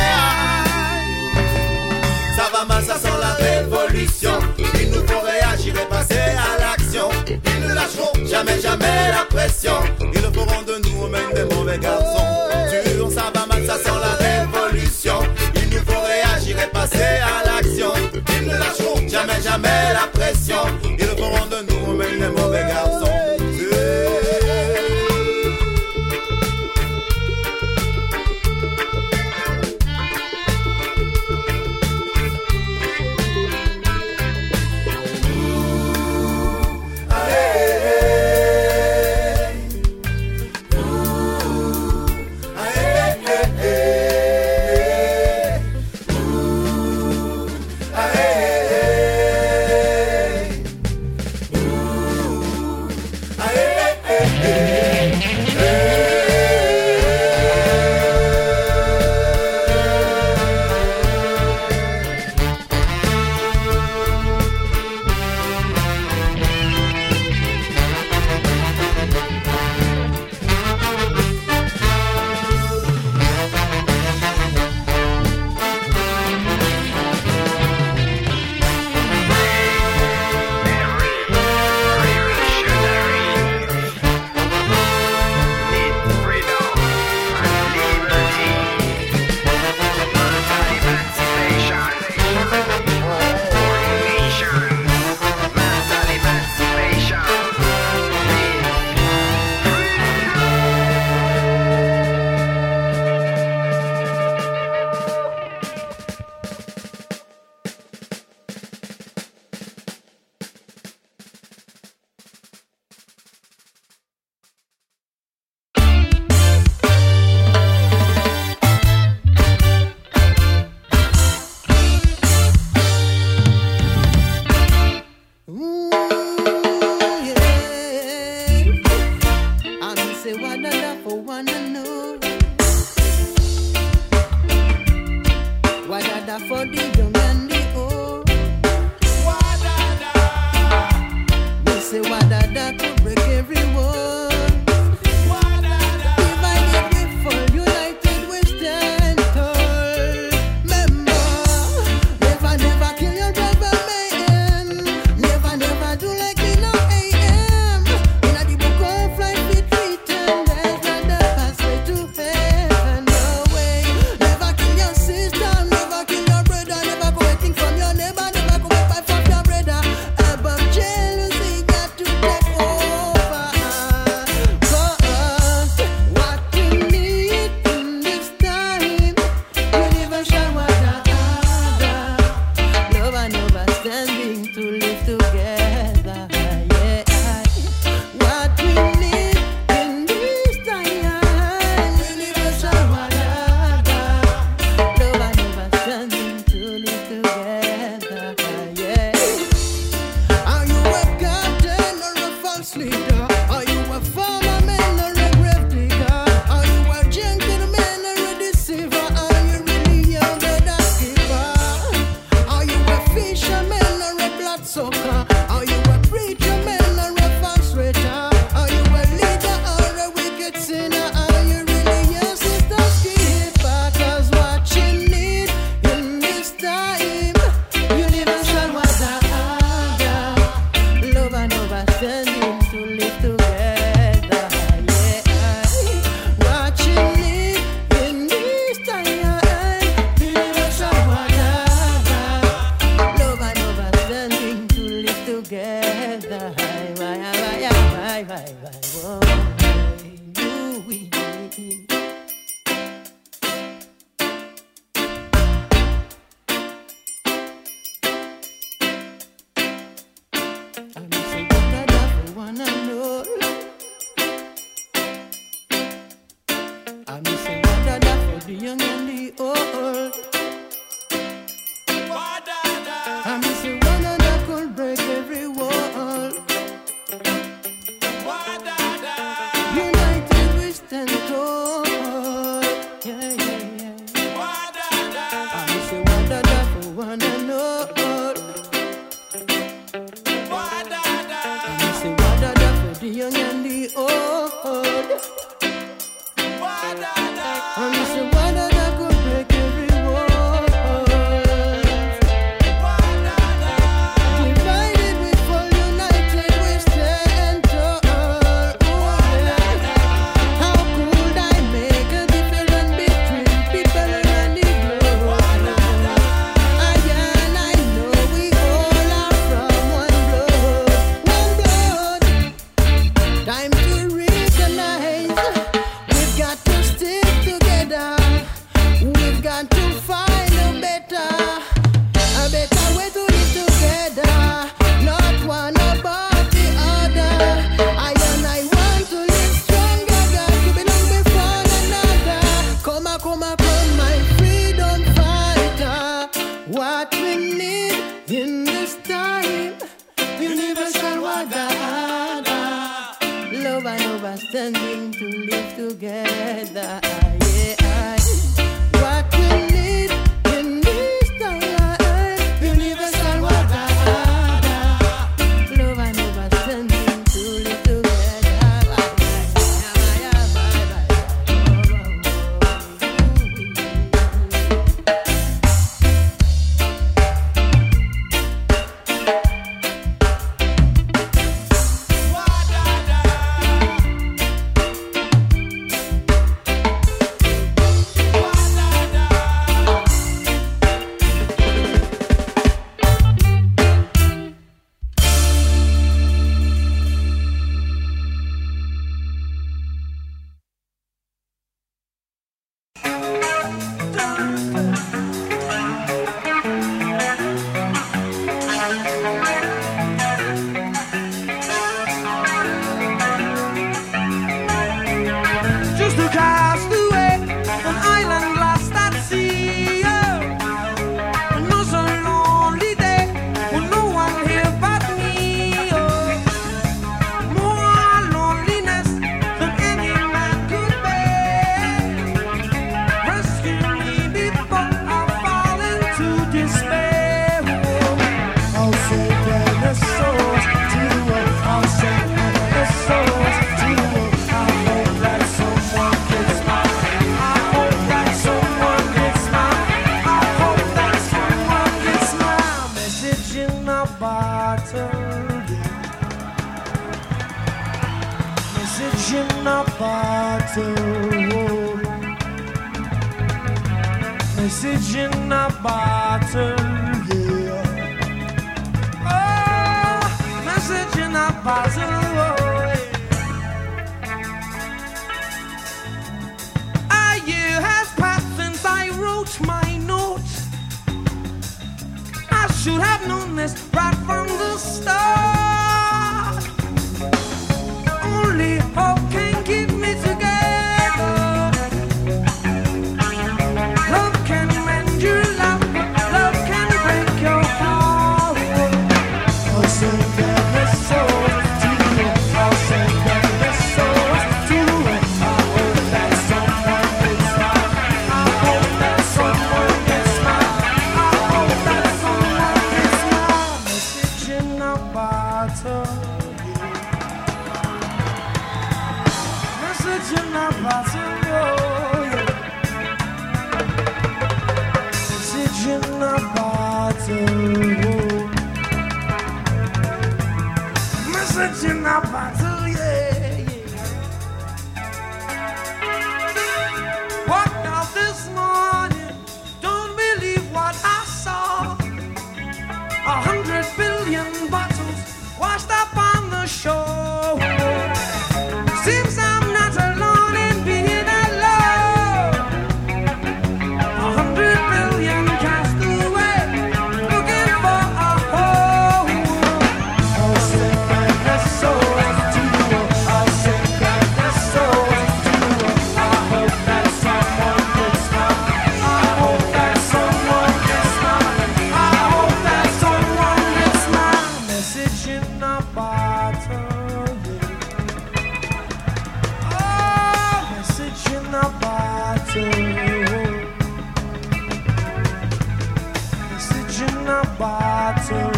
Ça va mal, ça sent la révolution. Il nous faut réagir et passer à l'action. Ils ne lâcheront jamais, jamais la pression. Ils le feront de nous, même des mauvais garçons. Dur, ça va mal, ça sent la révolution. Il nous faut réagir et passer à l'action. Ils ne lâcheront jamais, jamais la pression. Ils le feront de nous, même des mauvais garçons. Message in a bottle, yeah. Oh, message in a bottle, oh, yeah. A year has passed since I wrote my note. I should have known this right from the start. Only hope can keep me together. Bye. Message in a bottle.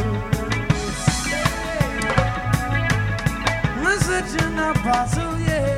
Message in a bottle, yeah.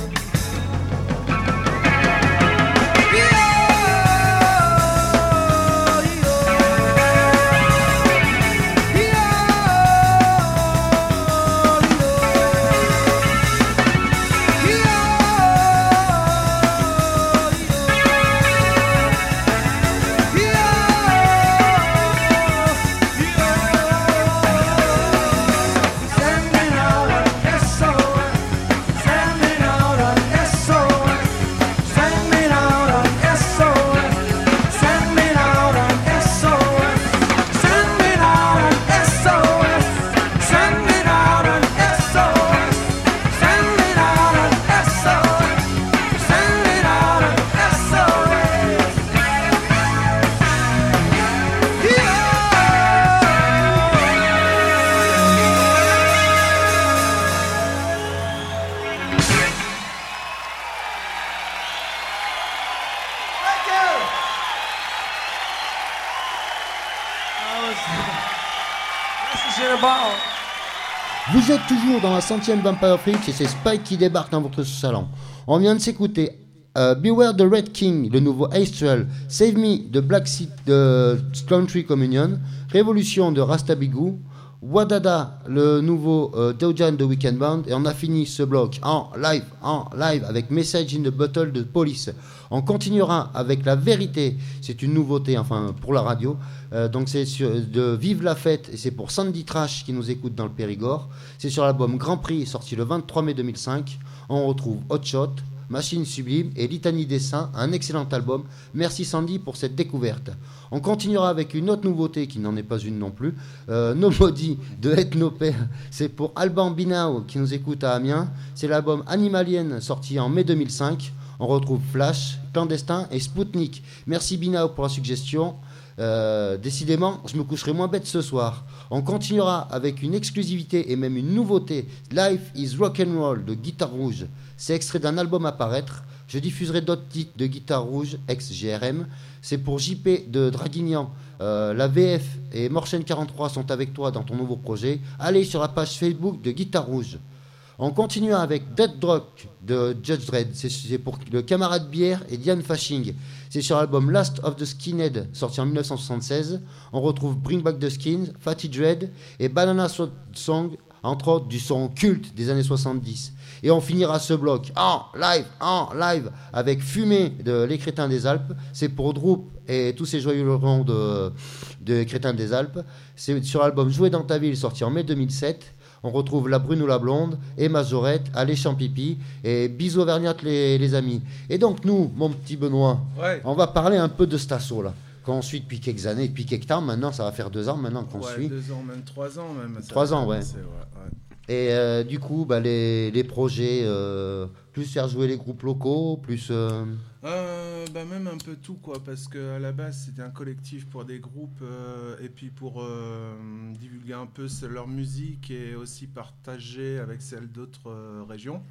Vous êtes toujours dans la centième Vampire Freaks et c'est Spike qui débarque dans votre salon. On vient de s'écouter uh, Beware the Red King, le nouveau Astral, Save Me de Black Sea de Country Communion, Révolution de Rasta Bigou, Wadada, le nouveau uh, Dojan de Weekend Band, et on a fini ce bloc en live, en live avec Message in the Bottle de Police. On continuera avec La Vérité, c'est une nouveauté, enfin pour la radio. Euh, donc c'est sur, de Vive la Fête et c'est pour Sandy Trash qui nous écoute dans le Périgord. C'est sur l'album Grand Prix sorti le vingt-trois mai deux mille cinq. On retrouve Hot Shot, Machine Sublime et Litanie des Saints, un excellent album. Merci Sandy pour cette découverte. On continuera avec une autre nouveauté qui n'en est pas une non plus. Euh, Nobody de Ethnopère, c'est pour Alban Binao qui nous écoute à Amiens. C'est l'album Animalien sorti en mai deux mille cinq. On retrouve Flash, Clandestin et Spoutnik. Merci Binao pour la suggestion. Euh, décidément, je me coucherai moins bête ce soir. On continuera avec une exclusivité et même une nouveauté. Life is Rock'n'Roll de Guitare Rouge. C'est extrait d'un album à paraître. Je diffuserai d'autres titres de Guitare Rouge, ex-G R M. C'est pour J P de Draguignan. Euh, la V F et Morchen quarante-trois sont avec toi dans ton nouveau projet. Allez sur la page Facebook de Guitare Rouge. On continue avec Dead Drug de Judge Dredd. C'est, c'est pour le camarade Bière et Diane Fashing. C'est sur l'album Last of the Skinhead, sorti en dix-neuf cent soixante-seize. On retrouve Bring Back the Skins, Fatty Dread et Banana Song, entre autres du son culte des années soixante-dix. Et on finira ce bloc en live, en live, avec Fumée de Les Crétins des Alpes. C'est pour Droop et tous ces joyeux ronds de, de Crétins des Alpes. C'est sur l'album Jouer dans ta ville, sorti en mai deux mille sept. On retrouve La Brune ou la Blonde, et Majorette, Allez Champipi, et Bisous Vergnate les, les amis. Et donc nous, mon petit Benoît, ouais. On va parler un peu de cet assaut là, qu'on suit depuis quelques années, depuis quelques temps, maintenant ça va faire deux ans maintenant qu'on ouais, suit. deux ans, même trois ans même. Trois ans, ouais. ouais, ouais. Et euh, du coup, bah, les, les projets, euh, plus faire jouer les groupes locaux, plus... Euh... Euh, bah même un peu tout quoi, parce qu'à la base c'était un collectif pour des groupes euh, et puis pour euh, divulguer un peu leur musique et aussi partager avec celle d'autres euh, régions.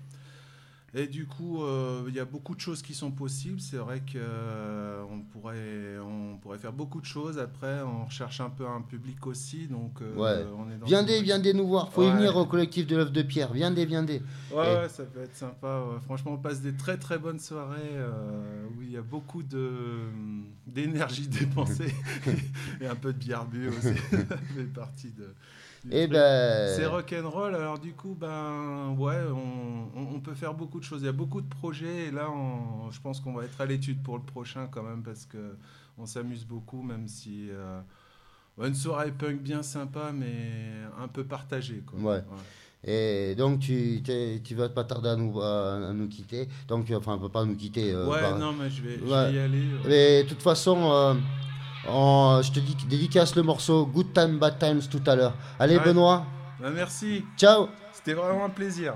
Et du coup, il euh, y a beaucoup de choses qui sont possibles. C'est vrai qu'on euh, pourrait, on pourrait faire beaucoup de choses. Après, on recherche un peu un public aussi. Donc, euh, ouais. on est dans viendez, viendez nous voir. Faut ouais. y venir au collectif de l'œuvre de Pierre. Viendez, viendez. Ouais, et... ouais, ça peut être sympa. Ouais. Franchement, on passe des très très bonnes soirées euh, où il y a beaucoup de, d'énergie dépensée et un peu de bière bu aussi. fait partie de... Et ben... C'est rock'n'roll, alors du coup, ben ouais, on, on, on peut faire beaucoup de choses. Il y a beaucoup de projets et là, on, je pense qu'on va être à l'étude pour le prochain quand même parce que on s'amuse beaucoup, même si euh, une soirée punk bien sympa, mais un peu partagée, quoi. Ouais. ouais. Et donc tu tu vas pas tarder à nous à, à nous quitter. Donc enfin, on peut pas nous quitter. Euh, ouais, par... non, mais je vais, ouais. je vais y aller. Ouais. Mais de toute façon. Euh... En, je te dis, dédicace le morceau Good Time Bad Times tout à l'heure. Allez ouais. Benoît. Bah merci. Ciao. C'était vraiment un plaisir.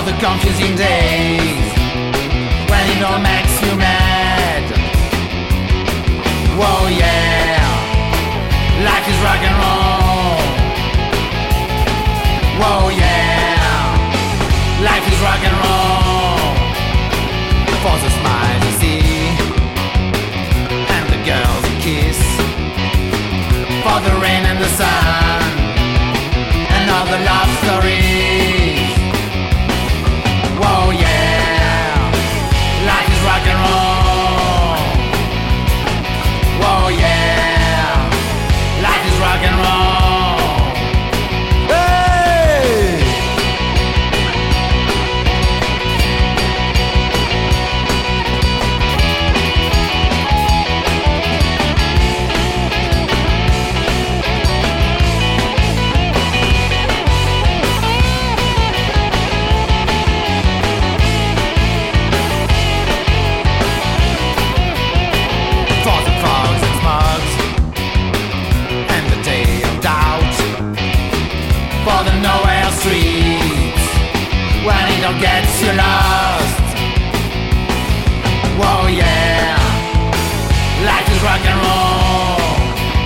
the confusing days when it all makes you mad. Whoa, yeah, life is rock and roll. Whoa, yeah, life is rock and roll. For the smiles you see and the girls you kiss, for the rain and the sun and all the love stories. Whoa, yeah, life is rock and roll. Whoa, yeah, life is rock and roll. For the nowhere streets when it all gets you lost. Whoa, yeah, life is rock and roll.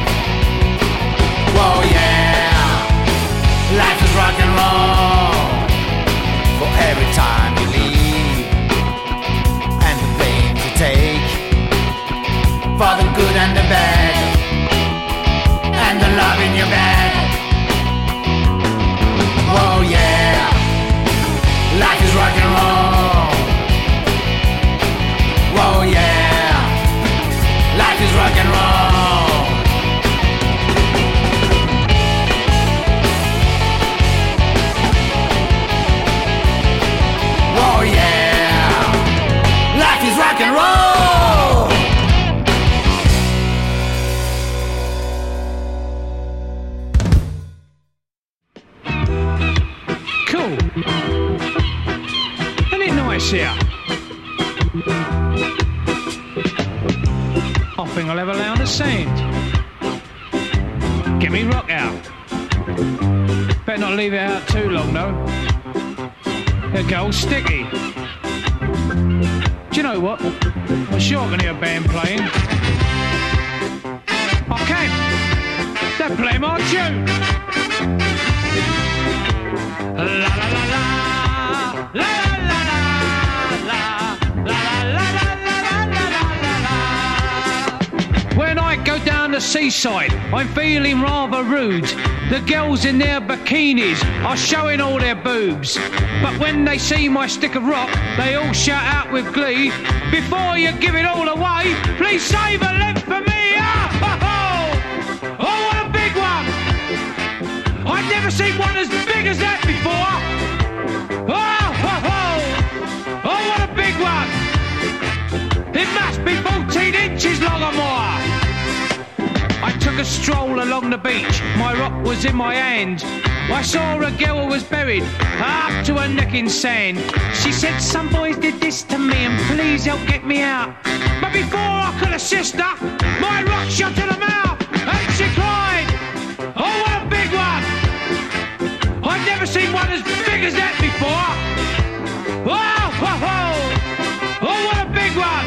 Whoa, yeah, life is rock and roll. For every time you leave and the pains you take, for the good and the bad and the love in your bed. Whoa, yeah, life is rock and roll. Whoa, yeah, life is rock and roll. Whoa, yeah, life is rock and roll. Isn't it nice here? I think I'll have a loud of sand. Get me rock out. Better not leave it out too long though. It'll get all sticky. Do you know what? I'm sure I can hear a band playing. I can. They're playing my tune. La la la la. La la la la la la la la la la la. When I go down the seaside, I'm feeling rather rude. The girls in their bikinis are showing all their boobs. But when they see my stick of rock, they all shout out with glee. Before you give it all away, please save a length for me. Ah, ho, ho. Oh, what a big one! I've never seen one as big as that before. Oh, ho, ho. Oh, what a big one! It must be fourteen inches long or more. I took a stroll along the beach, my rock was in my hand. I saw a girl who was buried up to her neck in sand. She said, some boys did this to me and please help get me out. But before I could assist her, my rock shot to the mouth and she cried, oh, what a big one! I've never seen one as big as that before. Oh, ho, ho. Oh, what a big one!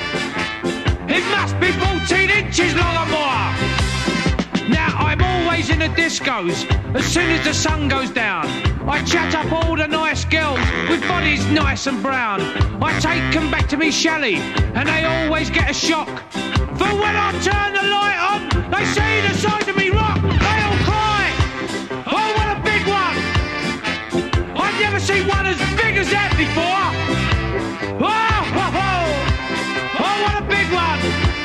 It must be fourteen inches long or more. Now I'm always in the discos as soon as the sun goes down. I chat up all the nice girls with bodies nice and brown. I take them back to me chalet and they always get a shock. For when I turn the light on, they see the side of me rock. They all cry, oh, what a big one! I've never seen one as big as that before. Oh, ho, ho. Oh, what a big one!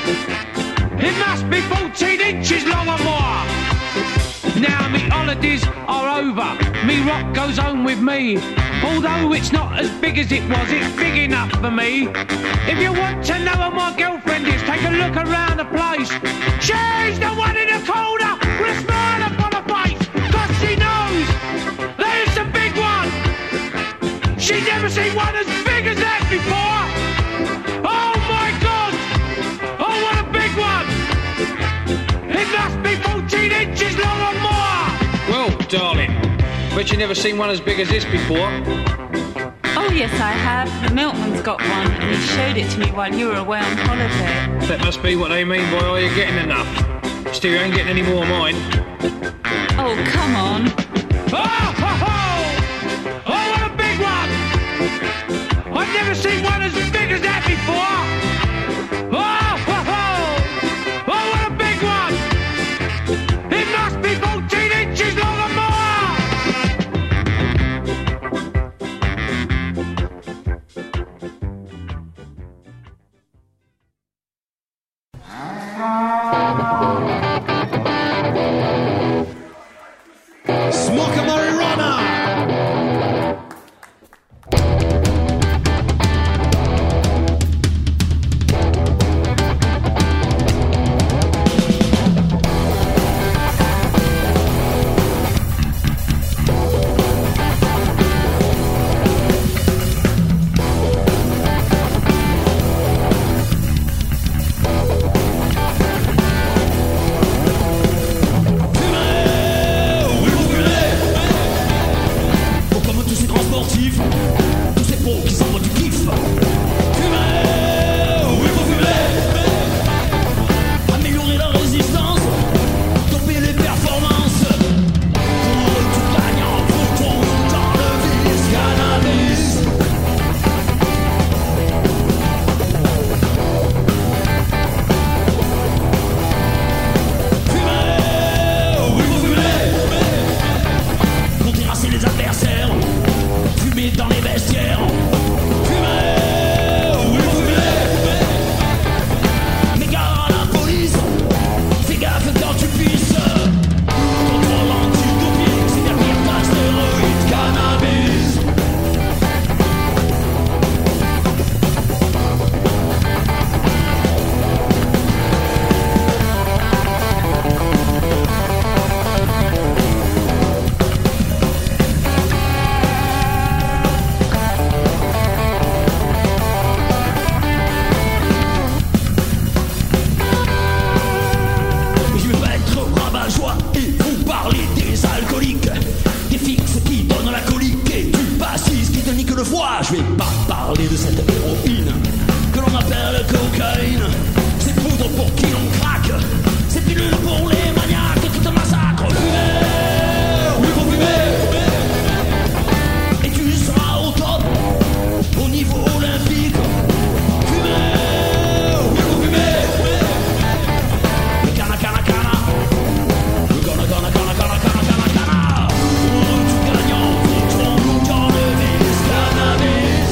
It must be fourteen inches long or more. Now me holidays are over, me rock goes home with me. Although it's not as big as it was, it's big enough for me. If you want to know who my girlfriend is, take a look around the place. She's the one in the corner with a smile upon her face, cause she knows that it's a big one. She's never seen one as big as that before. Oh my God! Oh, what a big one! It must be fourteen inches long or more. Well, darling, bet you never seen one as big as this before. Well, yes, I have. Milton's got one, and he showed it to me while you were away on holiday. That must be what they mean by are you getting enough? Still, you ain't getting any more of mine. Oh, come on. Oh, ho, ho! Oh, what a big one! I've never seen one as big as that before! Oh, ho, ho! Oh, what a big one! It must be fourteen inches long or more! Smoke a marijuana! Je vais pas parler de cette héroïne que l'on appelle cocaïne. C'est poudre pour qui l'on craque, c'est pilule pour les maniaques qui te massacrent. Fumez, oui faut fumer, et tu seras au top, au niveau olympique. Fumez, oui faut fumer, le cana cana cana, le cana cana cana cana cana cana cana. Pour tout gagnant, faut ton loup dans le vis, cannabis.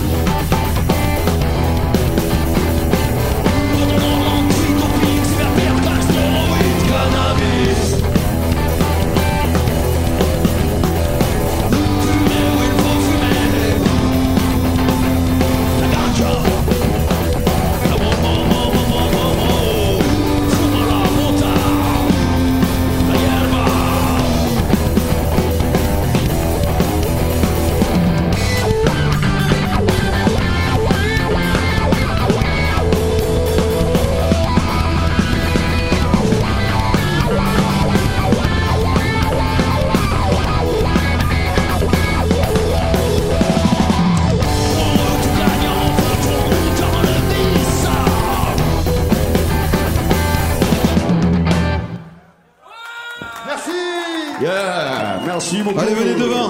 Yeah, merci beaucoup. Allez, venez devant.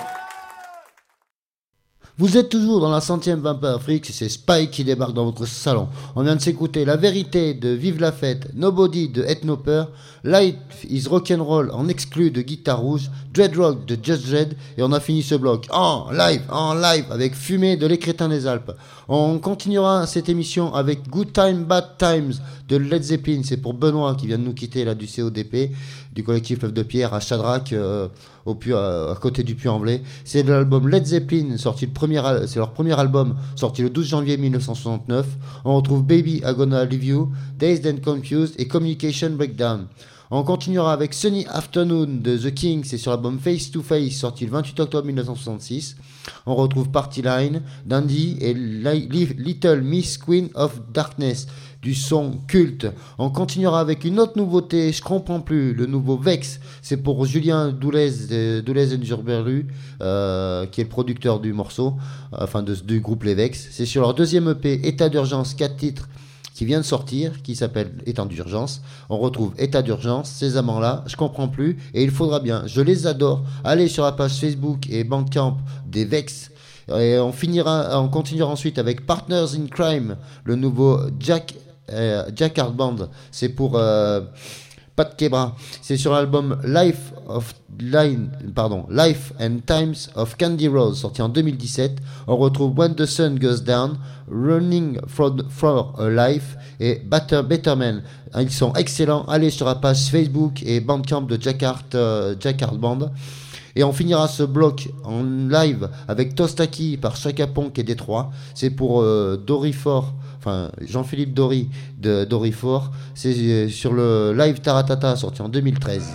Vous êtes toujours dans la centième Vampire Freaks et c'est Spike qui débarque dans votre salon. On vient de s'écouter La Vérité de Vive la Fête, Nobody de Ethnoper, Life is Rock'n'Roll en exclu de Guitare Rouge, Dread Rock de Just Dread et on a fini ce bloc en live, en live avec Fumée de Les Crétins des Alpes. On continuera cette émission avec Good Time Bad Times de Led Zeppelin. C'est pour Benoît qui vient de nous quitter là du C O D P, du collectif Fleuve de Pierre à Chadrac, euh, au Puy, à, à côté du Puy-en-Velay. C'est de l'album Led Zeppelin, sorti le premier, c'est leur premier album, sorti le douze janvier mille neuf cent soixante-neuf. On retrouve Baby I Gonna Leave You, Dazed and Confused et Communication Breakdown. On continuera avec Sunny Afternoon de The King, c'est sur l'album Face to Face, sorti le vingt-huit octobre mille neuf cent soixante-six. On retrouve Party Line, Dandy et Little Miss Queen of Darkness, du son culte. On continuera avec une autre nouveauté, je comprends plus, le nouveau Vex, c'est pour Julien Doulez, Doulez Njurberlu, euh, qui est le producteur du morceau, enfin de, du groupe Les Vex. C'est sur leur deuxième E P, État d'urgence, quatre titres, qui vient de sortir, qui s'appelle État d'urgence. On retrouve État d'urgence, ces amants-là, je comprends plus, et il faudra bien, je les adore. Allez sur la page Facebook et Bandcamp des Vex. Et on finira, on continuera ensuite avec Partners in Crime, le nouveau Jack, euh, Jack Hard Band. C'est pour euh, Pat Quebra. C'est sur l'album Life of Line, pardon, Life and Times of Candy Rose, sorti en deux mille dix-sept. On retrouve When the Sun Goes Down, Running for, for a Life et Better, Better Man. Ils sont excellents. Allez sur la page Facebook et Bandcamp de Jack Hart, euh, Jack Hart Band. Et on finira ce bloc en live avec Tostaki par Chaka Ponk et Détroit. C'est pour euh, Dorifort, enfin Jean-Philippe Dory de Dorifort. C'est euh, sur le live Taratata sorti en deux mille treize.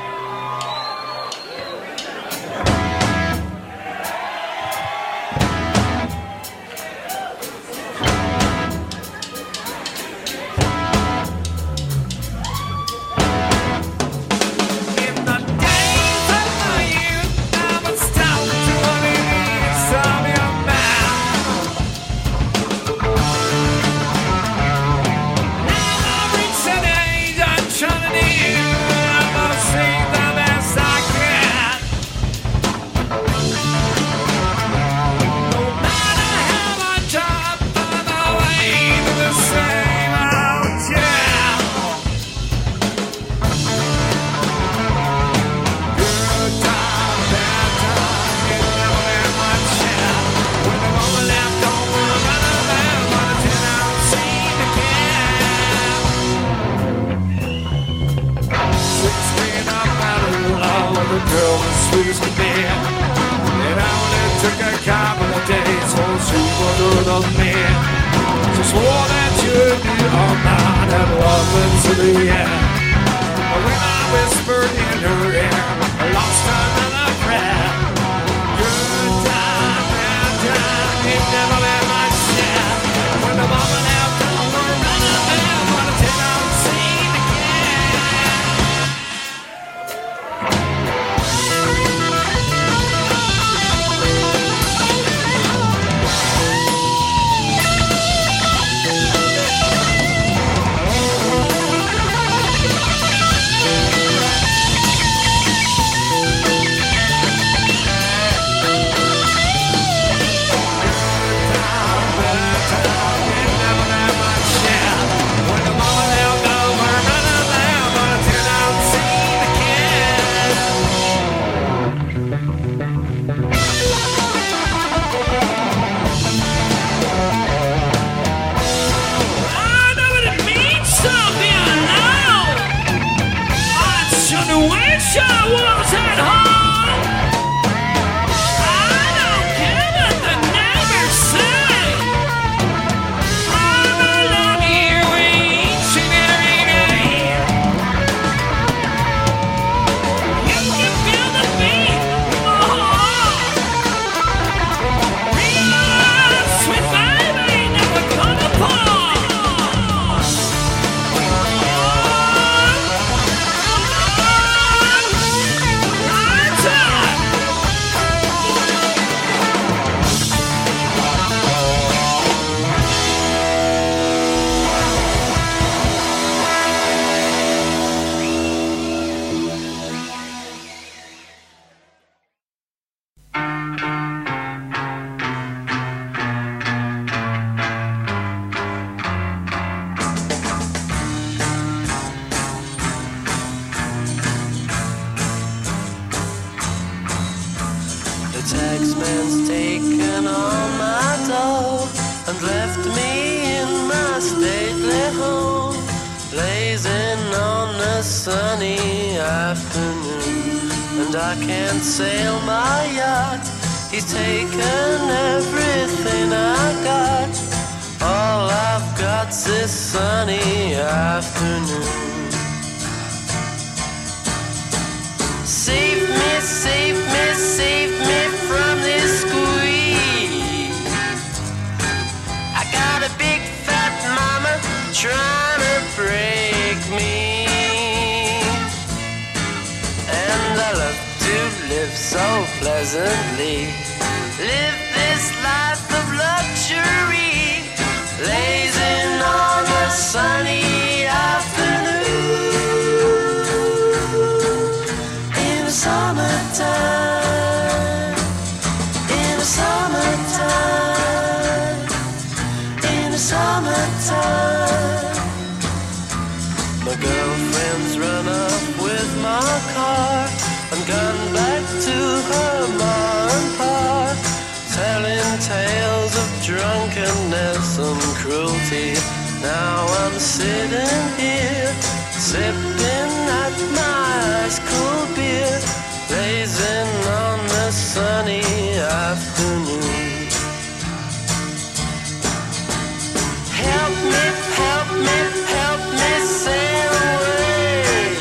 taxman's taken all my dough and left me in my stately home, blazing on a sunny afternoon. And I can't sail my yacht, he's taken everything I got. All I've got's this sunny afternoon. summertime, in the summertime. My girlfriend's run up with my car and gone back to her ma and pa, telling tales of drunkenness and cruelty. Now I'm sitting here, sipping at my ice cold beer, blazing on the sunny afternoon. Help me, help me, help me sail away.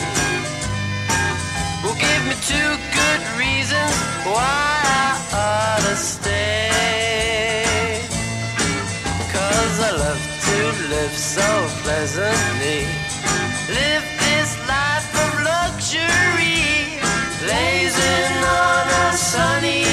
Well, give me two good reasons why I ought to stay. 'Cause I love to live so pleasantly, live this life of luxury, blazing on a sunny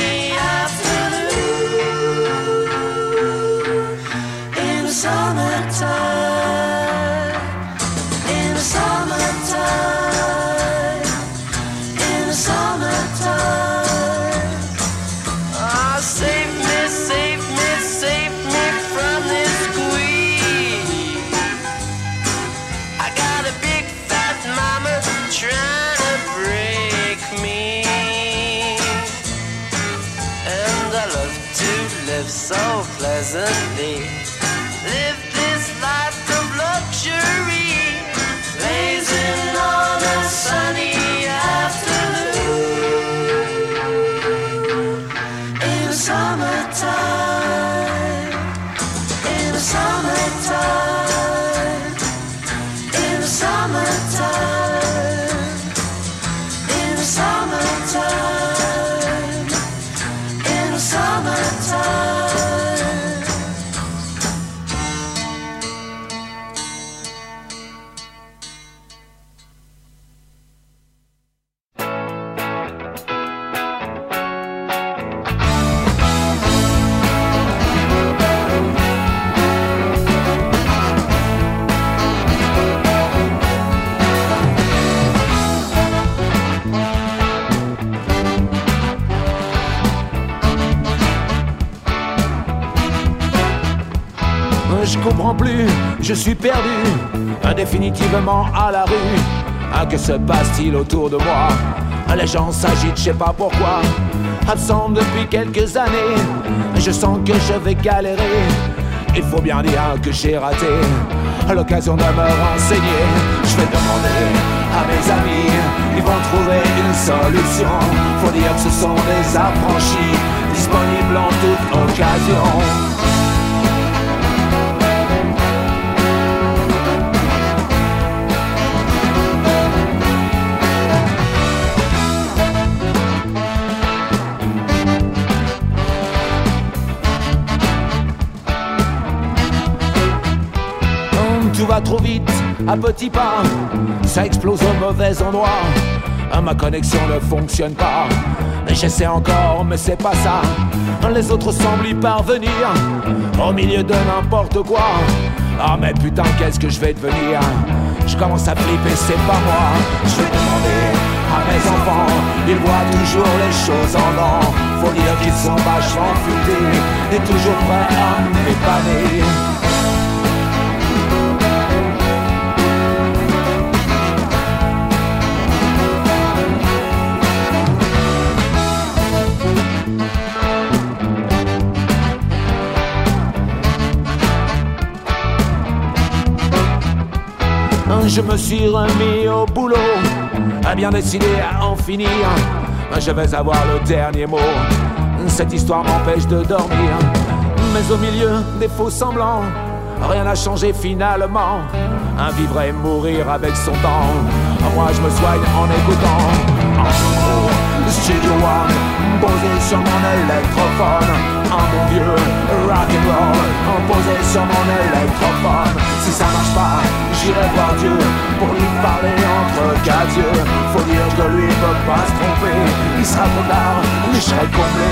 afternoon. In the summertime, in the summertime, in the summertime. Ah, save me, save me, save me from this squeeze. I got a big fat mama trying to break me, and I love to live so pleasantly, live this life of luxury, blazing on a sunny afternoon. In the summertime, in the summertime, in the summertime, in the summertime, in the summertime. Je comprends plus, je suis perdu, définitivement à la rue. Ah, que se passe-t-il autour de moi? Les gens s'agitent, je sais pas pourquoi. Absent depuis quelques années, je sens que je vais galérer. Il faut bien dire que j'ai raté l'occasion de me renseigner. Je vais demander à mes amis, ils vont trouver une solution. Faut dire que ce sont des affranchis, disponibles en toute occasion. Tout va trop vite, à petits pas, ça explose au mauvais endroit. Ma connexion ne fonctionne pas, j'essaie encore mais c'est pas ça. Les autres semblent y parvenir, au milieu de n'importe quoi. Ah mais putain qu'est-ce que je vais devenir? Je commence à flipper, c'est pas moi. Je vais demander à mes enfants, ils voient toujours les choses en blanc. Faut dire qu'ils sont vachement futés et toujours prêts à m'épaner. Je me suis remis au boulot, à bien décidé à en finir. Je vais avoir le dernier mot, cette histoire m'empêche de dormir. Mais au milieu des faux semblants, rien n'a changé finalement. Un vivre et mourir avec son temps. Moi je me soigne en écoutant. En gros, Studio One, posé sur mon électrophone. Un bon vieux rock'n'roll, posé sur mon électrophone. Si ça marche pas, j'irai voir Dieu pour lui parler entre quatre yeux. Faut dire que lui peut pas se tromper, il sera trop tard, je serai comblé.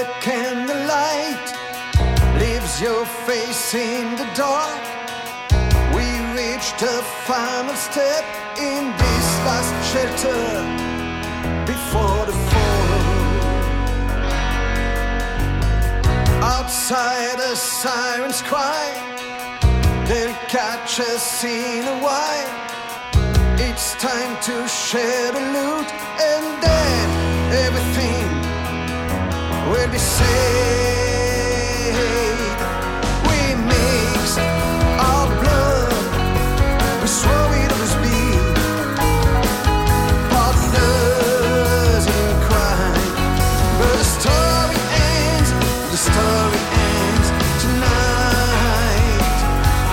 candlelight leaves your face in the dark. We reached the final step in this last shelter before the fall. Outside the sirens cry, they'll catch us in a while. It's time to share the loot, and then everything will be saved. We mixed our blood, we swore we'd always be partners in crime. But the story ends, the story ends tonight.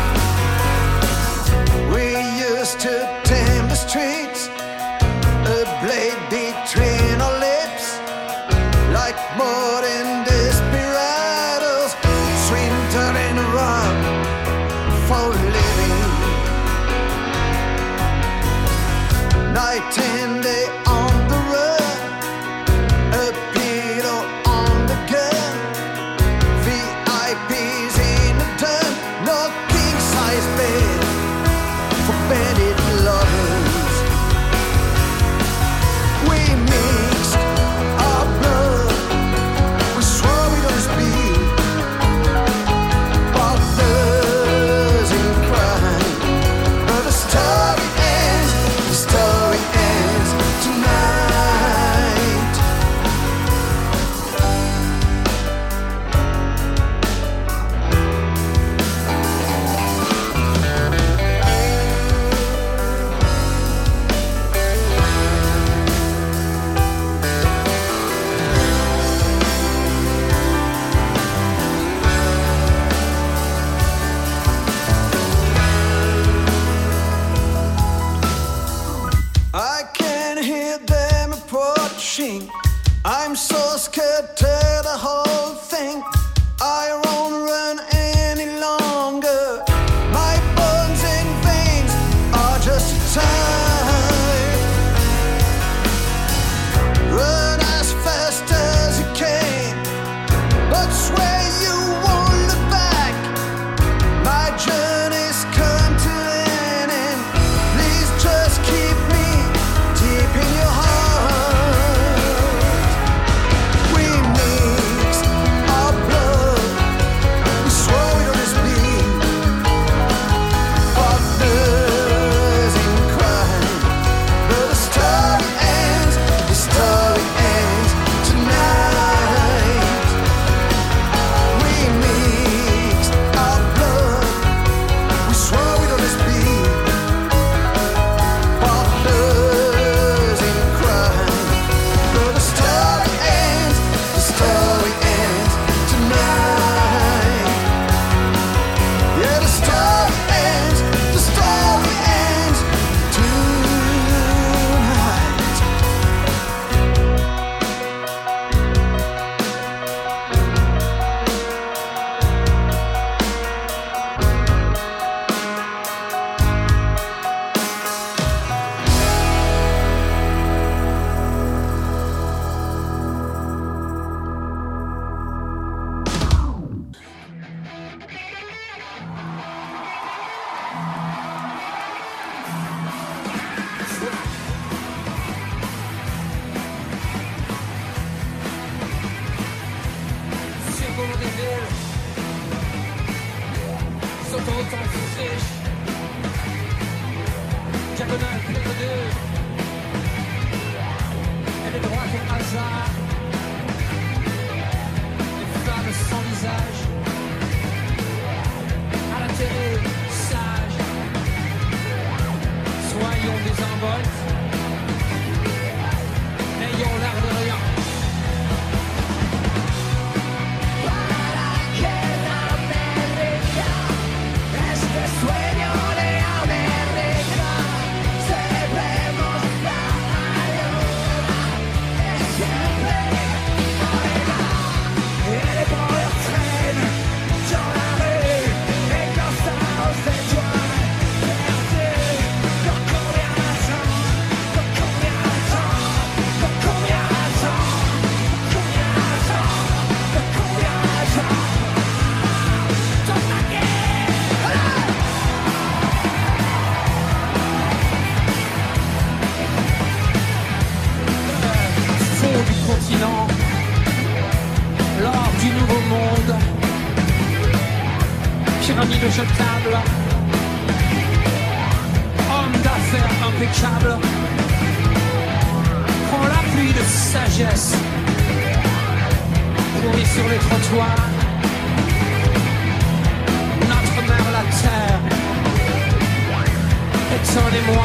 We used to tame the streets, a blade between our lips, like modern desperados, swindled and robbed for living. Night and day on the run, a pillow on the gun, V I Ps in the den, no king-size bed for bandit lovers. We mixed our blood, we swore we'd always be partners in crime. But the story ends, the story ends tonight. I can hear them approaching. I'm so scared to the whole thing. I won't run any longer. My bones and veins are just tired. Run as fast as you can, but swear you won't look back. My journey's come to an end. Please just keep me deep in your heart. We mixed our blood, we swore we'd always be partners in crime. But the story ends, the story ends tonight. We mixed our blood, we swore we'd always be partners in crime. But the story ends, the story ends tonight. Yeah, the story ends, the story ends tonight. Symbole des villes, sautant autant que friche. Diagonale numéro deux, elle est droite au hasard. Les femmes sans visage, à la télé, sage. Soyons désinvoltes, n'ayons l'air de rien. Este sueño de América, celebremos la ayuda de siempre. pyramide jetable. Homme d'affaires impeccable, prend la pluie de sagesse, pourrit sur les trottoirs. Notre mère la terre, étonnez-moi.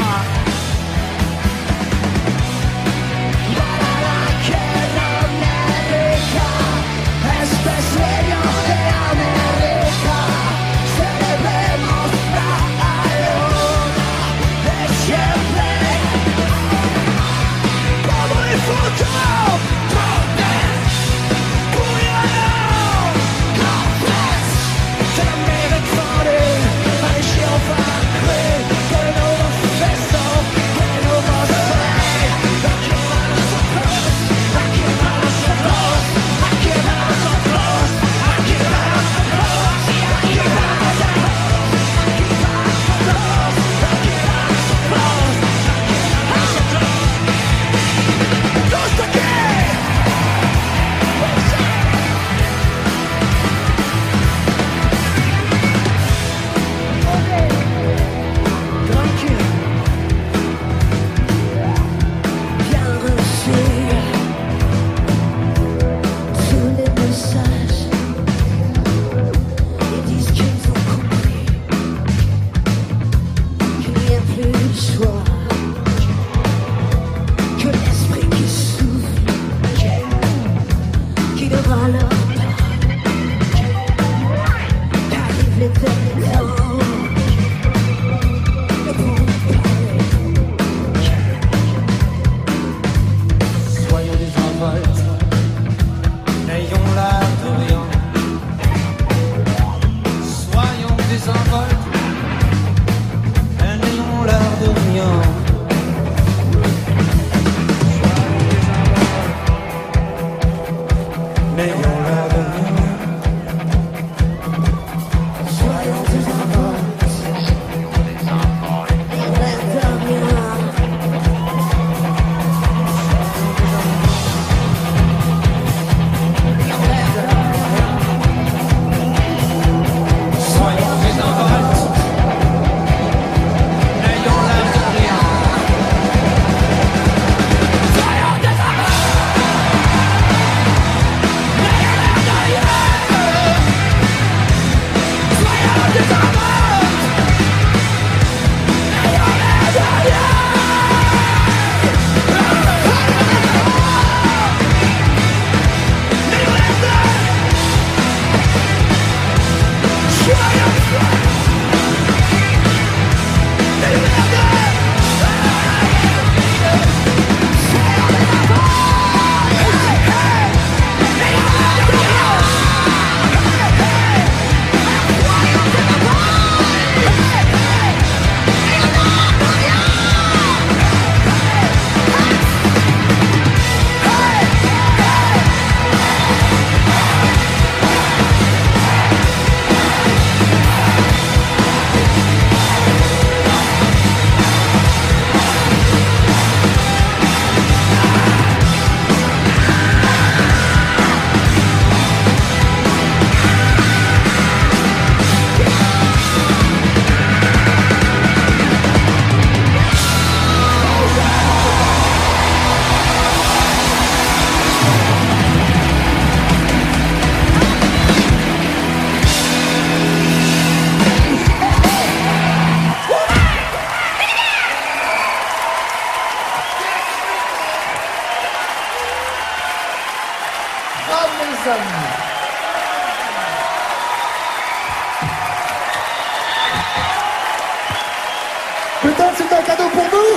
Peut-être c'est un cadeau pour nous.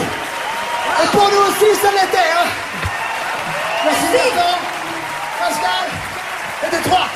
Et pour nous aussi, ça l'était. Hein. Merci Nathan, Pascal et Détroit.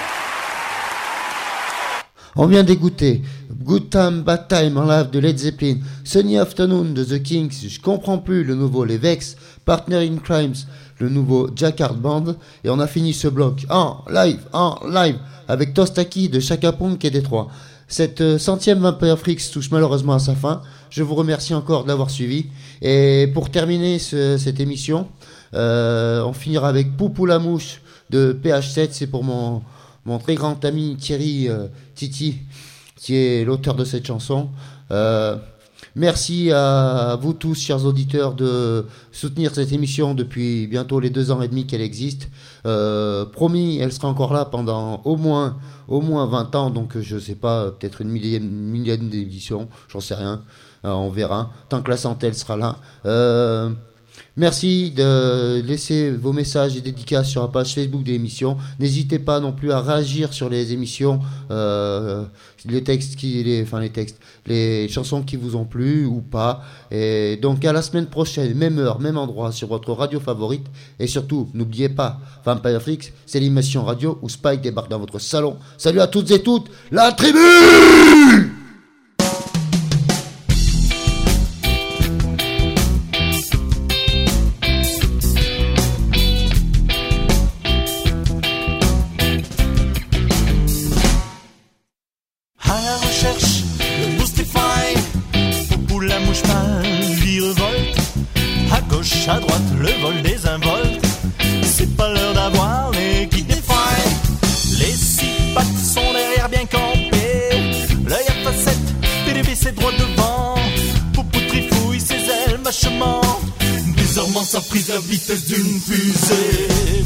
On vient d'écouter Good Time, Bad Time en live de Led Zeppelin, Sunny Afternoon de The Kings, Je comprends plus le nouveau Les Vex, Partner in Crimes, le nouveau Jacquard Band, et on a fini ce bloc en live, en live, avec Tostaki de Chaka Ponk et Détroit. Cette euh, centième Vampire Freaks touche malheureusement à sa fin. Je vous remercie encore de l'avoir suivi. Et pour terminer ce, cette émission, euh, on finira avec Poupou la Mouche de P H sept. C'est pour mon, mon très grand ami Thierry euh, Titi. qui est l'auteur de cette chanson. Euh, merci à vous tous, chers auditeurs, de soutenir cette émission depuis bientôt les deux ans et demi qu'elle existe. Euh, promis, elle sera encore là pendant au moins, au moins vingt ans, donc je sais pas, peut-être une millième, millième d'éditions, j'en sais rien, euh, on verra. Tant que la santé, elle sera là. Euh, Merci de laisser vos messages et dédicaces sur la page Facebook de l'émission. N'hésitez pas non plus à réagir sur les émissions, euh, les textes qui, les, enfin les textes, les chansons qui vous ont plu ou pas. Et donc à la semaine prochaine, même heure, même endroit, sur votre radio favorite. Et surtout, n'oubliez pas, Vampire Flix, c'est l'émission radio où Spike débarque dans votre salon. Salut à toutes et toutes, la tribu! À droite, le vol des involtes. C'est pas l'heure d'avoir les qui défaillent. Les six pattes sont derrière bien campées. L'œil à facette, P D B c'est droit devant. Poupou trifouille ses ailes vachement. Bizarrement ça prise la vitesse d'une fusée.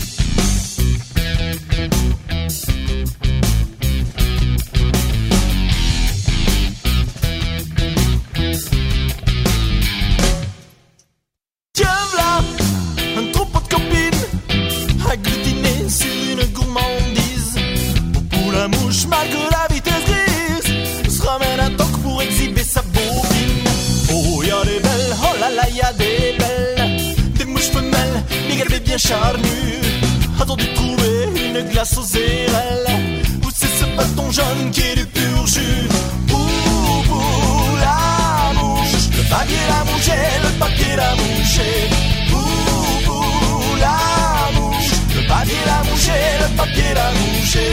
Malgré la vitesse grise, se ramène un toc pour exhiber sa bobine. Oh y'a des belles, oh là là y'a des belles, des mouches femelles, mais garbées bien charnues. Attendez de trouver une glace aux érelles, ou c'est ce bâton jaune qui est du pur jus. Ouh, ouh, la mouche, le papier l'a mouché, le papier l'a mouché. Ouh, ouh, la mouche, le papier l'a mouché, le papier l'a mouché.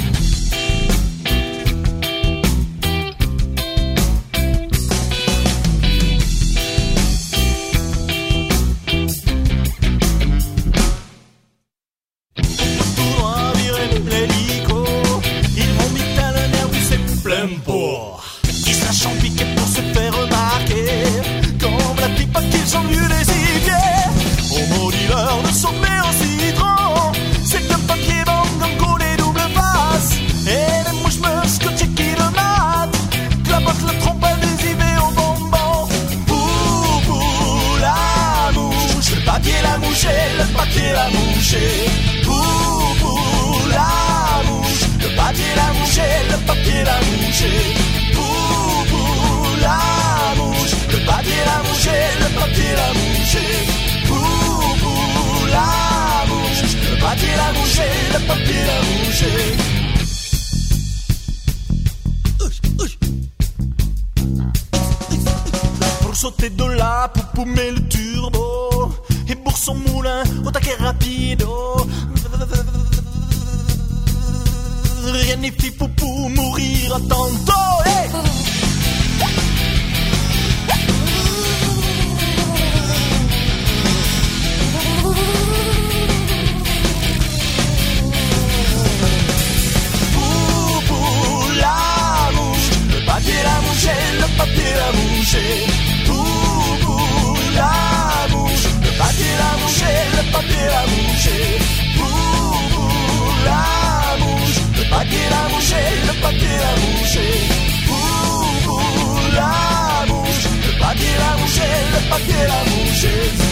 Ils se lâchent en piquet pour se faire remarquer, comme la pipa qu'ils sont mieux des idées. On maudit l'heure de sauver en citron. C'est qu'un papier bang comme collé double face. Et les mouches me scotchent qui le matent. Clapote le trompe adhésivé au bonbon. Pou, pou, la mouche. Le papier l'a mouché, le papier l'a mouché. Pou, pou, la mouche. Le papier l'a mouché, le papier l'a mouché. Pou, pou, la mouche. Le papier l'a mouché, le papier l'a mouché. Pou, pou, la mouche. Le papier l'a mouché, le papier l'a mouché. Pour sauter de là, Poupou met le turbo. Et pour son moulin, au taquet rapido. Rien n'est fait pour mourir à tantôt. Hey! Pou, pou, la mouche. Le papier l'a mouché, le papier l'a mouché. Pou, pou, la mouche. Le papier l'a mouché, le papier l'a mouché. Pou, pou, la mouche. Le papier l'a mouché, le papier l'a mouché. Pou, pou, la mouche. Le papier l'a mouché, le papier l'a mouché.